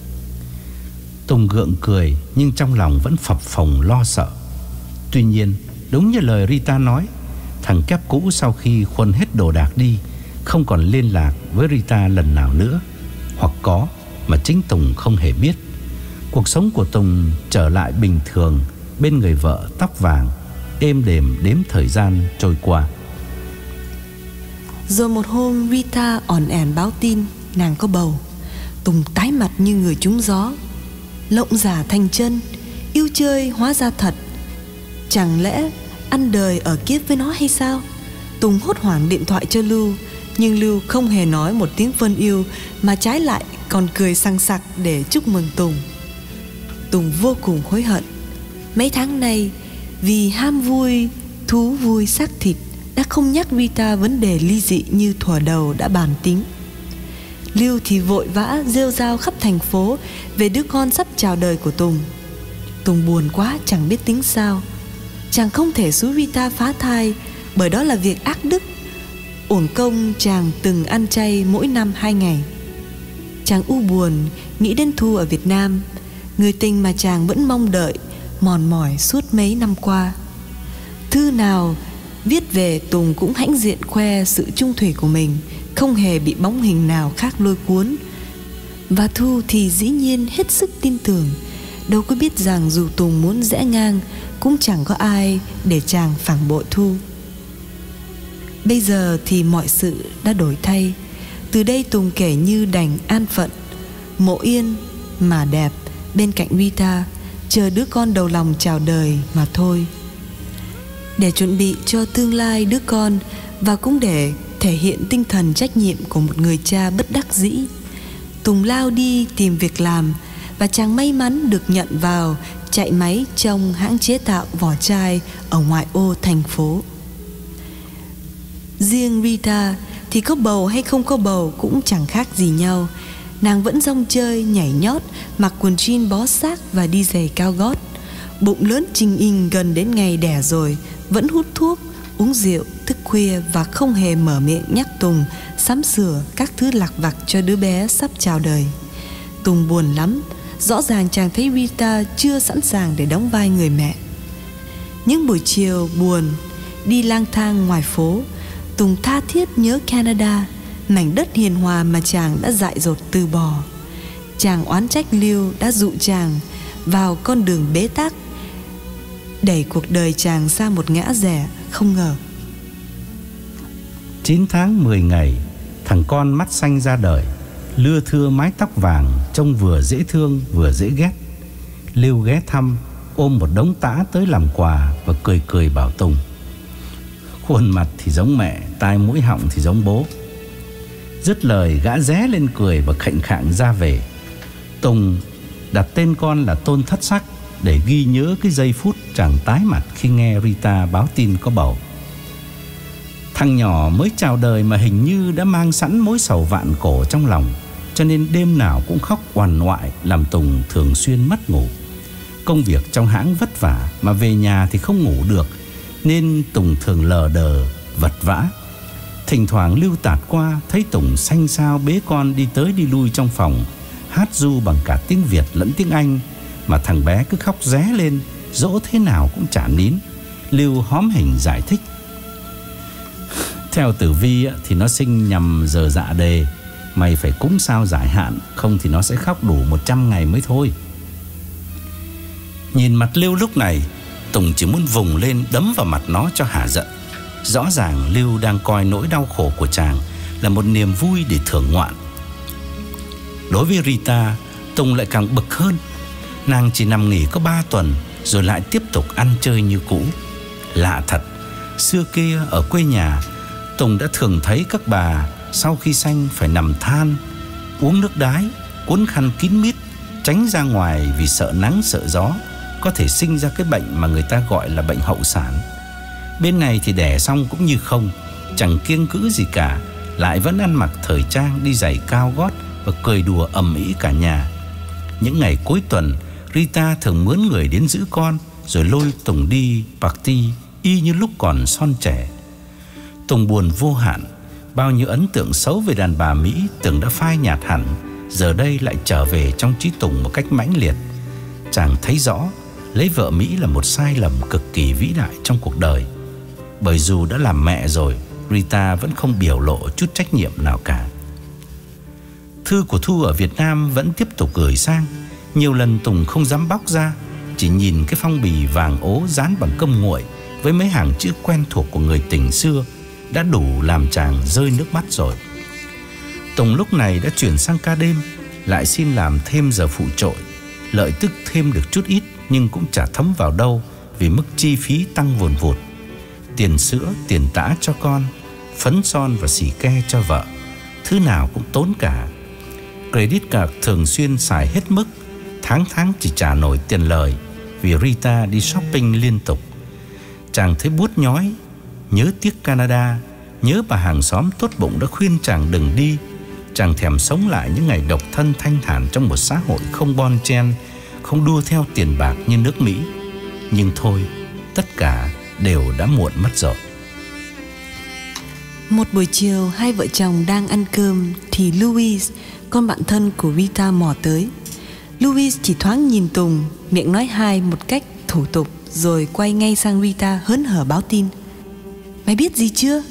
Tùng gượng cười, nhưng trong lòng vẫn phập phồng lo sợ. Tuy nhiên, đúng như lời Rita nói, thằng kép cũ sau khi khuân hết đồ đạc đi, không còn liên lạc với Rita lần nào nữa. hoặc có mà chính Tùng không hề biết. Cuộc sống của Tùng trở lại bình thường bên người vợ tóc vàng, êm đềm đếm thời gian trôi qua. Rồi một hôm Rita ỏn ẻn báo tin nàng có bầu. Tùng tái mặt như người trúng gió. Lộng giả thành chân, yêu chơi hóa ra thật. Chẳng lẽ ăn đời ở kiếp với nó hay sao? Tùng hốt hoảng điện thoại cho Lưu, nhưng Lưu không hề nói một tiếng vân yêu, mà trái lại còn cười sằng sặc để chúc mừng Tùng. Tùng vô cùng hối hận. Mấy tháng nay vì ham vui, thú vui xác thịt, đã không nhắc Rita vấn đề ly dị như thuở đầu đã bàn tính. Lưu thì vội vã rêu rao khắp thành phố về đứa con sắp chào đời của Tùng. Tùng buồn quá chẳng biết tính sao. Chàng không thể xúi Rita phá thai, bởi đó là việc ác đức. Uổng công chàng từng ăn chay mỗi năm hai ngày. Chàng u buồn nghĩ đến Thu ở Việt Nam, người tình mà chàng vẫn mong đợi mòn mỏi suốt mấy năm qua. Thư nào viết về Tùng cũng hãnh diện khoe sự trung thủy của mình, không hề bị bóng hình nào khác lôi cuốn. Và Thu thì dĩ nhiên hết sức tin tưởng, đâu có biết rằng dù Tùng muốn rẽ ngang cũng chẳng có ai để chàng phản bội Thu. Bây giờ thì mọi sự đã đổi thay. Từ đây Tùng kể như đành an phận, mộ yên mà đẹp bên cạnh Rita, chờ đứa con đầu lòng chào đời mà thôi. Để chuẩn bị cho tương lai đứa con, và cũng để thể hiện tinh thần trách nhiệm của một người cha bất đắc dĩ, Tùng lao đi tìm việc làm, và chàng may mắn được nhận vào chạy máy trong hãng chế tạo vỏ chai ở ngoại ô thành phố. Riêng Rita thì có bầu hay không có bầu cũng chẳng khác gì nhau. Nàng vẫn rong chơi, nhảy nhót, mặc quần jean bó sát và đi giày cao gót. Bụng lớn trình hình gần đến ngày đẻ rồi, vẫn hút thuốc, uống rượu, thức khuya và không hề mở miệng nhắc Tùng sắm sửa các thứ lặt vặt cho đứa bé sắp chào đời. Tùng buồn lắm. Rõ ràng chàng thấy Rita chưa sẵn sàng để đóng vai người mẹ. Những buổi chiều buồn đi lang thang ngoài phố, Tùng tha thiết nhớ Canada, mảnh đất hiền hòa mà chàng đã dại dột từ bỏ. Chàng oán trách Lưu đã dụ chàng vào con đường bế tắc, đẩy cuộc đời chàng sang một ngã rẽ không ngờ. Chín tháng mười ngày, thằng con mắt xanh ra đời, lưa thưa mái tóc vàng, trông vừa dễ thương vừa dễ ghét. Lưu ghé thăm, ôm một đống tã tới làm quà và cười cười bảo Tùng: khuôn mặt thì giống mẹ, tai mũi họng thì giống bố. Dứt lời, gã ré lên cười và khệnh khạng ra về. Tùng đặt tên con là Tôn Thất Sắc để ghi nhớ cái giây phút chàng tái mặt khi nghe Rita báo tin có bầu. Thằng nhỏ mới chào đời mà hình như đã mang sẵn mối sầu vạn cổ trong lòng, cho nên đêm nào cũng khóc oằn oại, làm Tùng thường xuyên mất ngủ. Công việc trong hãng vất vả mà về nhà thì không ngủ được, nên Tùng thường lờ đờ, vật vã. Thỉnh thoảng Lưu tạt qua, thấy Tùng xanh xao bế con đi tới đi lui trong phòng, hát ru bằng cả tiếng Việt lẫn tiếng Anh, mà thằng bé cứ khóc ré lên, dỗ thế nào cũng chả nín. Lưu hóm hình giải thích: theo tử vi thì nó sinh nhằm giờ dạ đề, mày phải cúng sao giải hạn, không thì nó sẽ khóc đủ một trăm ngày mới thôi. Nhìn mặt Lưu lúc này, Tùng chỉ muốn vùng lên đấm vào mặt nó cho hả giận. Rõ ràng Lưu đang coi nỗi đau khổ của chàng là một niềm vui để thưởng ngoạn. Đối với Rita, Tùng lại càng bực hơn. Nàng chỉ nằm nghỉ có ba tuần rồi lại tiếp tục ăn chơi như cũ. Lạ thật, xưa kia ở quê nhà, Tùng đã thường thấy các bà sau khi sanh phải nằm than, uống nước đái, cuốn khăn kín mít, tránh ra ngoài vì sợ nắng sợ gió, có thể sinh ra cái bệnh mà người ta gọi là bệnh hậu sản. Bên này thì đẻ xong cũng như không, chẳng kiêng cữ gì cả, lại vẫn ăn mặc thời trang, đi giày cao gót và cười đùa ầm ĩ cả nhà. Những ngày cuối tuần, Rita thường mướn người đến giữ con, rồi lôi Tùng đi party y như lúc còn son trẻ. Tùng buồn vô hạn. Bao nhiêu ấn tượng xấu về đàn bà Mỹ tưởng đã phai nhạt hẳn, giờ đây lại trở về trong trí Tùng một cách mãnh liệt. Chàng thấy rõ lấy vợ Mỹ là một sai lầm cực kỳ vĩ đại trong cuộc đời. Bởi dù đã làm mẹ rồi, Rita vẫn không biểu lộ chút trách nhiệm nào cả. Thư của Thu ở Việt Nam vẫn tiếp tục gửi sang. Nhiều lần Tùng không dám bóc ra, chỉ nhìn cái phong bì vàng ố dán bằng cơm nguội với mấy hàng chữ quen thuộc của người tình xưa đã đủ làm chàng rơi nước mắt rồi. Tùng lúc này đã chuyển sang ca đêm, lại xin làm thêm giờ phụ trội. Lợi tức thêm được chút ít nhưng cũng chả thấm vào đâu, vì mức chi phí tăng vùn vụt. Tiền sữa, tiền tã cho con, phấn son và xì ke cho vợ, thứ nào cũng tốn cả. Credit card thường xuyên xài hết mức, tháng tháng chỉ trả nổi tiền lời vì Rita đi shopping liên tục. Chàng thấy buốt nhói, nhớ tiếc Canada, nhớ bà hàng xóm tốt bụng đã khuyên chàng đừng đi. Chàng thèm sống lại những ngày độc thân thanh thản trong một xã hội không bon chen, không đua theo tiền bạc như nước Mỹ. Nhưng thôi, tất cả đều đã muộn mất rồi. Một buổi chiều, hai vợ chồng đang ăn cơm thì Louise, con bạn thân của Rita mò tới. Louise chỉ thoáng nhìn Tùng, miệng nói hai một cách thủ tục, rồi quay ngay sang Rita hớn hở báo tin. Mày biết gì chưa?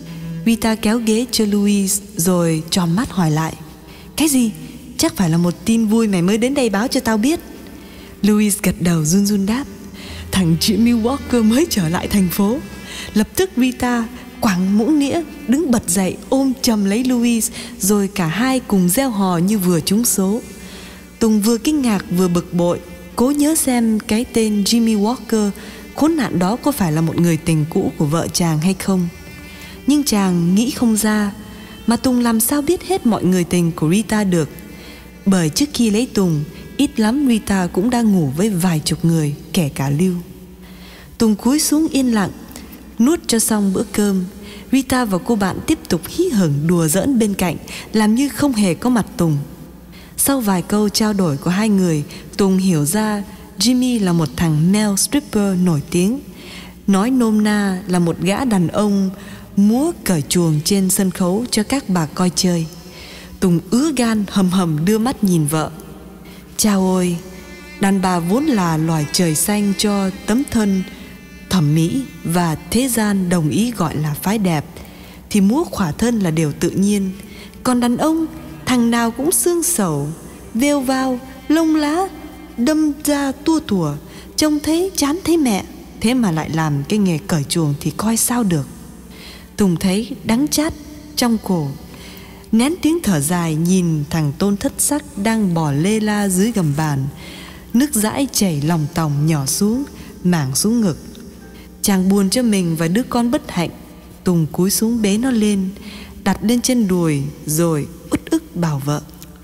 Rita kéo ghế cho Louise rồi tròn mắt hỏi lại. Cái gì? Chắc phải là một tin vui mày mới đến đây báo cho tao biết. Louise gật đầu run run đáp. Thằng Jimmy Walker mới trở lại thành phố. Lập tức Rita quẳng muỗng nĩa, đứng bật dậy ôm chầm lấy Louise, rồi cả hai cùng reo hò như vừa trúng số. Tùng vừa kinh ngạc vừa bực bội, cố nhớ xem cái tên Jimmy Walker khốn nạn đó có phải là một người tình cũ của vợ chàng hay không. Nhưng chàng nghĩ không ra, mà Tùng làm sao biết hết mọi người tình của Rita được. Bởi trước khi lấy Tùng, ít lắm Rita cũng đang ngủ với vài chục người, kể cả Lưu. Tùng cúi xuống yên lặng, nuốt cho xong bữa cơm. Rita và cô bạn tiếp tục hí hửng đùa giỡn bên cạnh, làm như không hề có mặt Tùng. Sau vài câu trao đổi của hai người, Tùng hiểu ra Jimmy là một thằng male stripper nổi tiếng. Nói nôm na là một gã đàn ông múa cởi chuồng trên sân khấu cho các bà coi chơi. Tùng ứa gan hầm hầm đưa mắt nhìn vợ. Chao ôi, đàn bà vốn là loài trời xanh cho tấm thân thẩm mỹ và thế gian đồng ý gọi là phái đẹp, thì múa khỏa thân là điều tự nhiên. Còn đàn ông, thằng nào cũng xương sầu, vêu vao, lông lá, đâm ra tua tủa, trông thấy chán thấy mẹ. Thế mà lại làm cái nghề cởi chuồng thì coi sao được. Tùng thấy đắng chát trong cổ, nén tiếng thở dài nhìn thằng Tôn thất sắc đang bò lê la dưới gầm bàn. Nước dãi chảy lòng tòng nhỏ xuống, mảng xuống ngực. Chàng buồn cho mình và đứa con bất hạnh. Tùng cúi xuống bế nó lên, đặt lên trên đùi, rồi uất ức bảo vợ.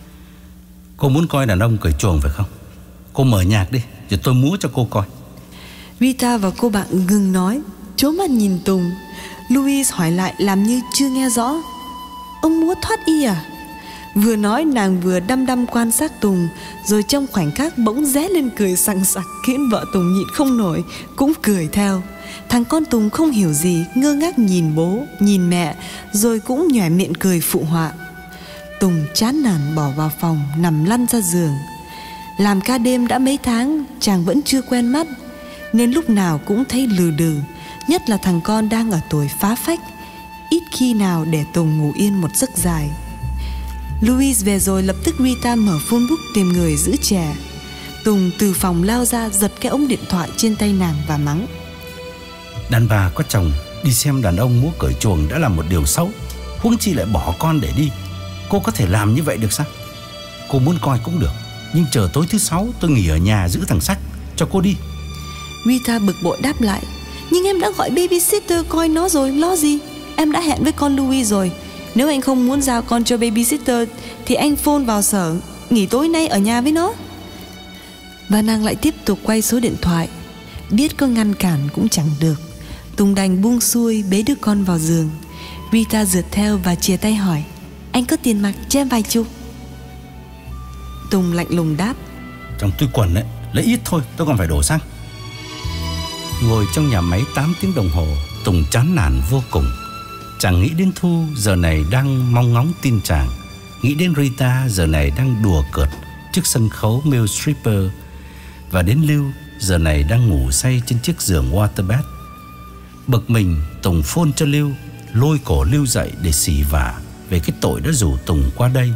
Cô muốn coi đàn ông cởi chuồng phải không? Cô mở nhạc đi, rồi tôi múa cho cô coi. Rita và cô bạn ngừng nói, trố mắt nhìn Tùng. Louise hỏi lại làm như chưa nghe rõ. Ông múa thoát y à? Vừa nói nàng vừa đăm đăm quan sát Tùng, rồi trong khoảnh khắc bỗng ré lên cười sằng sặc, khiến vợ Tùng nhịn không nổi, cũng cười theo. Thằng con Tùng không hiểu gì, ngơ ngác nhìn bố, nhìn mẹ, rồi cũng nhoẻn miệng cười phụ họa. Tùng chán nản bỏ vào phòng, nằm lăn ra giường. Làm ca đêm đã mấy tháng, chàng vẫn chưa quen mắt, nên lúc nào cũng thấy lừ đừ. Nhất là thằng con đang ở tuổi phá phách, ít khi nào để Tùng ngủ yên một giấc dài. Louise về rồi lập tức Rita mở phone book tìm người giữ trẻ. Tùng từ phòng lao ra, giật cái ống điện thoại trên tay nàng và mắng. Đàn bà có chồng đi xem đàn ông múa cởi chuồng đã là một điều xấu, huống chi lại bỏ con để đi. Cô có thể làm như vậy được sao? Cô muốn coi cũng được, nhưng chờ tối thứ sáu tôi nghỉ ở nhà giữ thằng Sắc, cho cô đi. Rita bực bội đáp lại. Nhưng em đã gọi babysitter coi nó rồi, lo gì? Em đã hẹn với con Louis rồi. Nếu anh không muốn giao con cho babysitter thì anh phone vào sở, nghỉ tối nay ở nhà với nó. Và nàng lại tiếp tục quay số điện thoại. Biết có ngăn cản cũng chẳng được, Tùng đành buông xuôi bế đứa con vào giường. Rita rượt theo và chia tay hỏi, anh có tiền mặt cho em vài chục? Tùng lạnh lùng đáp, trong túi quần ấy, lấy ít thôi, tôi còn phải đổ xăng. Ngồi trong nhà máy tám tiếng đồng hồ, Tùng chán nản vô cùng. Chàng nghĩ đến Thu giờ này đang mong ngóng tin chàng, nghĩ đến Rita giờ này đang đùa cợt trước sân khấu male stripper, và đến Lưu giờ này đang ngủ say trên chiếc giường waterbed. Bực mình, Tùng phone cho Lưu, lôi cổ Lưu dậy để xỉ vả về cái tội đã rủ Tùng qua đây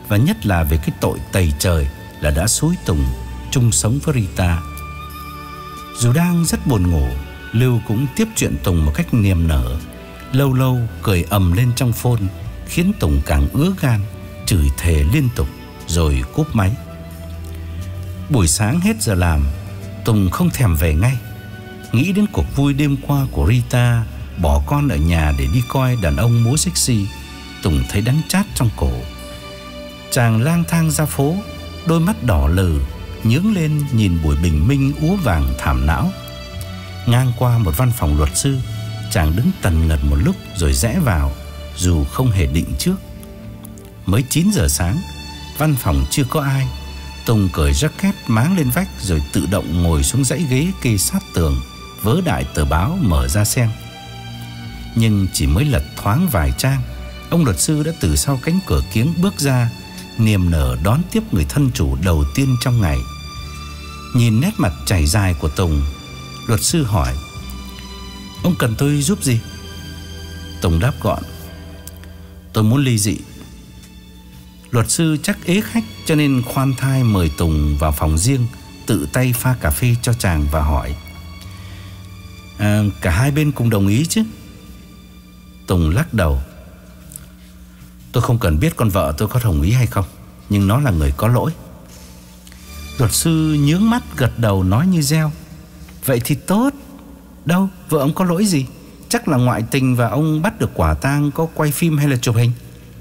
và nhất là về cái tội tày trời là đã xúi Tùng chung sống với Rita. Dù đang rất buồn ngủ, Lưu cũng tiếp chuyện Tùng một cách niềm nở, lâu lâu cười ầm lên trong phone, khiến Tùng càng ứa gan, chửi thề liên tục rồi cúp máy. Buổi sáng hết giờ làm, Tùng không thèm về ngay. Nghĩ đến cuộc vui đêm qua của Rita bỏ con ở nhà để đi coi đàn ông múa sexy, Tùng thấy đắng chát trong cổ. Chàng lang thang ra phố, đôi mắt đỏ lừ nhướng lên nhìn buổi bình minh úa vàng thảm não. Ngang qua một văn phòng luật sư, chàng đứng tần ngần một lúc rồi rẽ vào, dù không hề định trước. Mới chín giờ sáng, văn phòng chưa có ai. Tùng cởi jacket máng lên vách rồi tự động ngồi xuống dãy ghế kê sát tường, vớ đại tờ báo mở ra xem. Nhưng chỉ mới lật thoáng vài trang, ông luật sư đã từ sau cánh cửa kiếng bước ra, niềm nở đón tiếp người thân chủ đầu tiên trong ngày. Nhìn nét mặt chảy dài của Tùng, luật sư hỏi: "Ông cần tôi giúp gì?" Tùng đáp gọn: "Tôi muốn ly dị." Luật sư chắc ế khách cho nên khoan thai mời Tùng vào phòng riêng, tự tay pha cà phê cho chàng và hỏi: à, "Cả hai bên cùng đồng ý chứ?" Tùng lắc đầu: "Tôi không cần biết con vợ tôi có đồng ý hay không, nhưng nó là người có lỗi." Luật sư nhướng mắt gật đầu nói như reo: "Vậy thì tốt. Đâu, vợ ông có lỗi gì? Chắc là ngoại tình và ông bắt được quả tang có quay phim hay là chụp hình."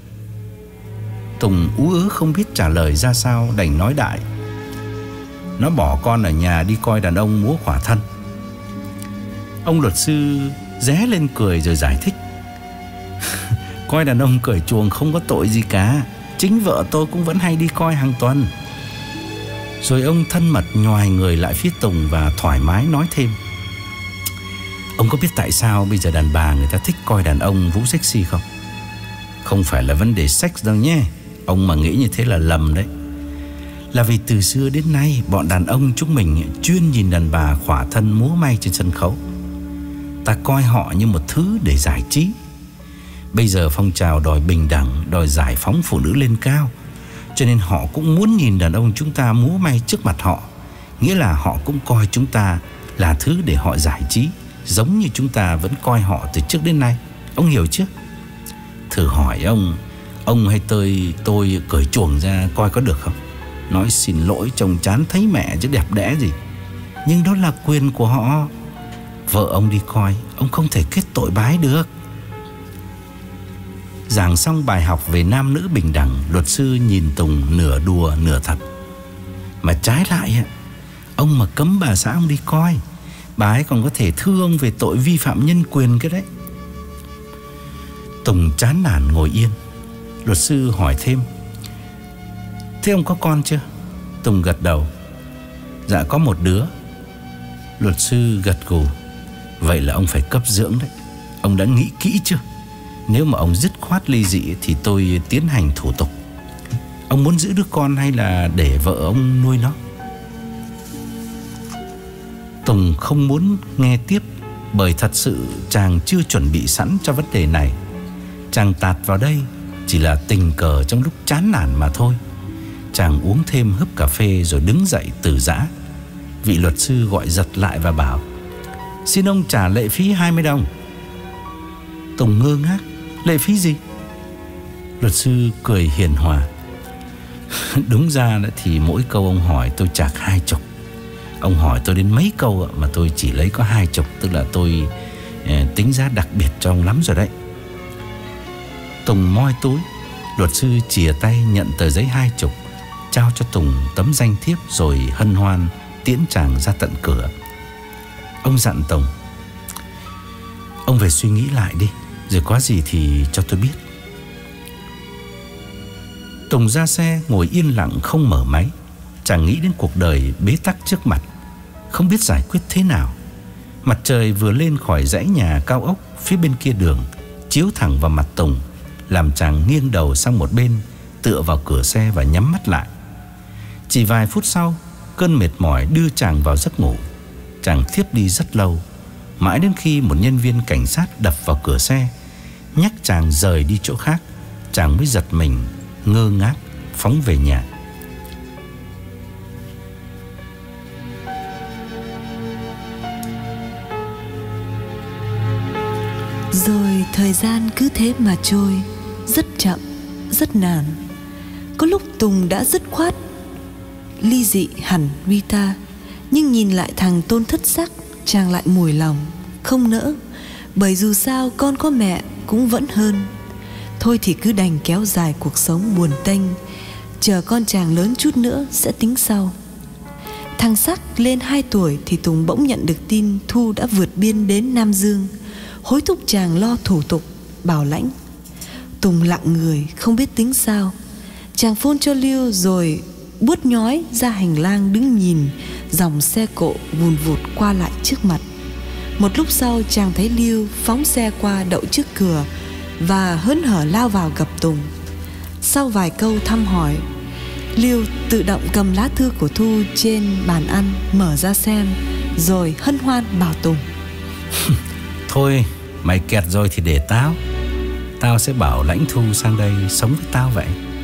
Tùng ú ớ không biết trả lời ra sao, đành nói đại: "Nó bỏ con ở nhà đi coi đàn ông múa khỏa thân." Ông luật sư ré lên cười rồi giải thích: "Coi đàn ông cởi chuồng không có tội gì cả. Chính vợ tôi cũng vẫn hay đi coi hàng tuần." Rồi ông thân mật nhoài người lại phía Tùng và thoải mái nói thêm: "Ông có biết tại sao bây giờ đàn bà người ta thích coi đàn ông vũ sexy không? Không phải là vấn đề sex đâu nhé. Ông mà nghĩ như thế là lầm đấy. Là vì từ xưa đến nay bọn đàn ông chúng mình chuyên nhìn đàn bà khỏa thân múa may trên sân khấu. Ta coi họ như một thứ để giải trí. Bây giờ phong trào đòi bình đẳng, đòi giải phóng phụ nữ lên cao, cho nên họ cũng muốn nhìn đàn ông chúng ta múa may trước mặt họ. Nghĩa là họ cũng coi chúng ta là thứ để họ giải trí, giống như chúng ta vẫn coi họ từ trước đến nay. Ông hiểu chứ? Thử hỏi ông, ông hay tôi tôi cởi chuồng ra coi có được không? Nói xin lỗi trông chán thấy mẹ chứ đẹp đẽ gì. Nhưng đó là quyền của họ. Vợ ông đi coi, ông không thể kết tội bái được." Giảng xong bài học về nam nữ bình đẳng, luật sư nhìn Tùng nửa đùa nửa thật: "Mà trái lại, ông mà cấm bà xã ông đi coi, bà ấy còn có thể thư ông về tội vi phạm nhân quyền cái đấy." Tùng chán nản ngồi yên. Luật sư hỏi thêm: "Thế ông có con chưa?" Tùng gật đầu: "Dạ có một đứa." Luật sư gật gù: "Vậy là ông phải cấp dưỡng đấy. Ông đã nghĩ kỹ chưa? Nếu mà ông dứt khoát ly dị thì tôi tiến hành thủ tục. Ông muốn giữ đứa con hay là để vợ ông nuôi nó?" Tùng không muốn nghe tiếp, bởi thật sự chàng chưa chuẩn bị sẵn cho vấn đề này. Chàng tạt vào đây chỉ là tình cờ trong lúc chán nản mà thôi. Chàng uống thêm hớp cà phê rồi đứng dậy từ giã. Vị luật sư gọi giật lại và bảo: "Xin ông trả lệ phí hai mươi đồng." Tùng ngơ ngác: "Lệ phí gì?" Luật sư cười hiền hòa: "Đúng ra thì mỗi câu ông hỏi tôi chạc hai chục. Ông hỏi tôi đến mấy câu mà tôi chỉ lấy có hai chục, tức là tôi eh, tính giá đặc biệt cho ông lắm rồi đấy." Tùng moi túi. Luật sư chìa tay nhận tờ giấy hai chục, trao cho Tùng tấm danh thiếp rồi hân hoan tiễn chàng ra tận cửa. Ông dặn Tùng: "Ông về suy nghĩ lại đi, rồi có gì thì cho tôi biết." Tùng ra xe ngồi yên lặng không mở máy. Chàng nghĩ đến cuộc đời bế tắc trước mặt, không biết giải quyết thế nào. Mặt trời vừa lên khỏi dãy nhà cao ốc phía bên kia đường, chiếu thẳng vào mặt Tùng, làm chàng nghiêng đầu sang một bên, tựa vào cửa xe và nhắm mắt lại. Chỉ vài phút sau, cơn mệt mỏi đưa chàng vào giấc ngủ. Chàng thiếp đi rất lâu, mãi đến khi một nhân viên cảnh sát đập vào cửa xe, nhắc chàng rời đi chỗ khác, chàng mới giật mình, ngơ ngác phóng về nhà. Rồi thời gian cứ thế mà trôi, rất chậm, rất nản. Có lúc Tùng đã dứt khoát ly dị hẳn Rita, nhưng nhìn lại thằng Tôn thất sắc, chàng lại mùi lòng, không nỡ. Bởi dù sao con có mẹ cũng vẫn hơn. Thôi thì cứ đành kéo dài cuộc sống buồn tênh, chờ con chàng lớn chút nữa sẽ tính sau. Thằng Sắc lên hai tuổi thì Tùng bỗng nhận được tin Thu đã vượt biên đến Nam Dương, hối thúc chàng lo thủ tục, bảo lãnh. Tùng lặng người không biết tính sao. Chàng phone cho Liêu rồi buốt nhói ra hành lang đứng nhìn dòng xe cộ vùn vụt qua lại trước mặt. Một lúc sau chàng thấy Liêu phóng xe qua đậu trước cửa và hớn hở lao vào gặp Tùng. Sau vài câu thăm hỏi, Liêu tự động cầm lá thư của Thu trên bàn ăn, mở ra xem, rồi hân hoan bảo Tùng: Thôi, mày kẹt rồi thì để tao Tao sẽ bảo lãnh Thu sang đây sống với tao vậy.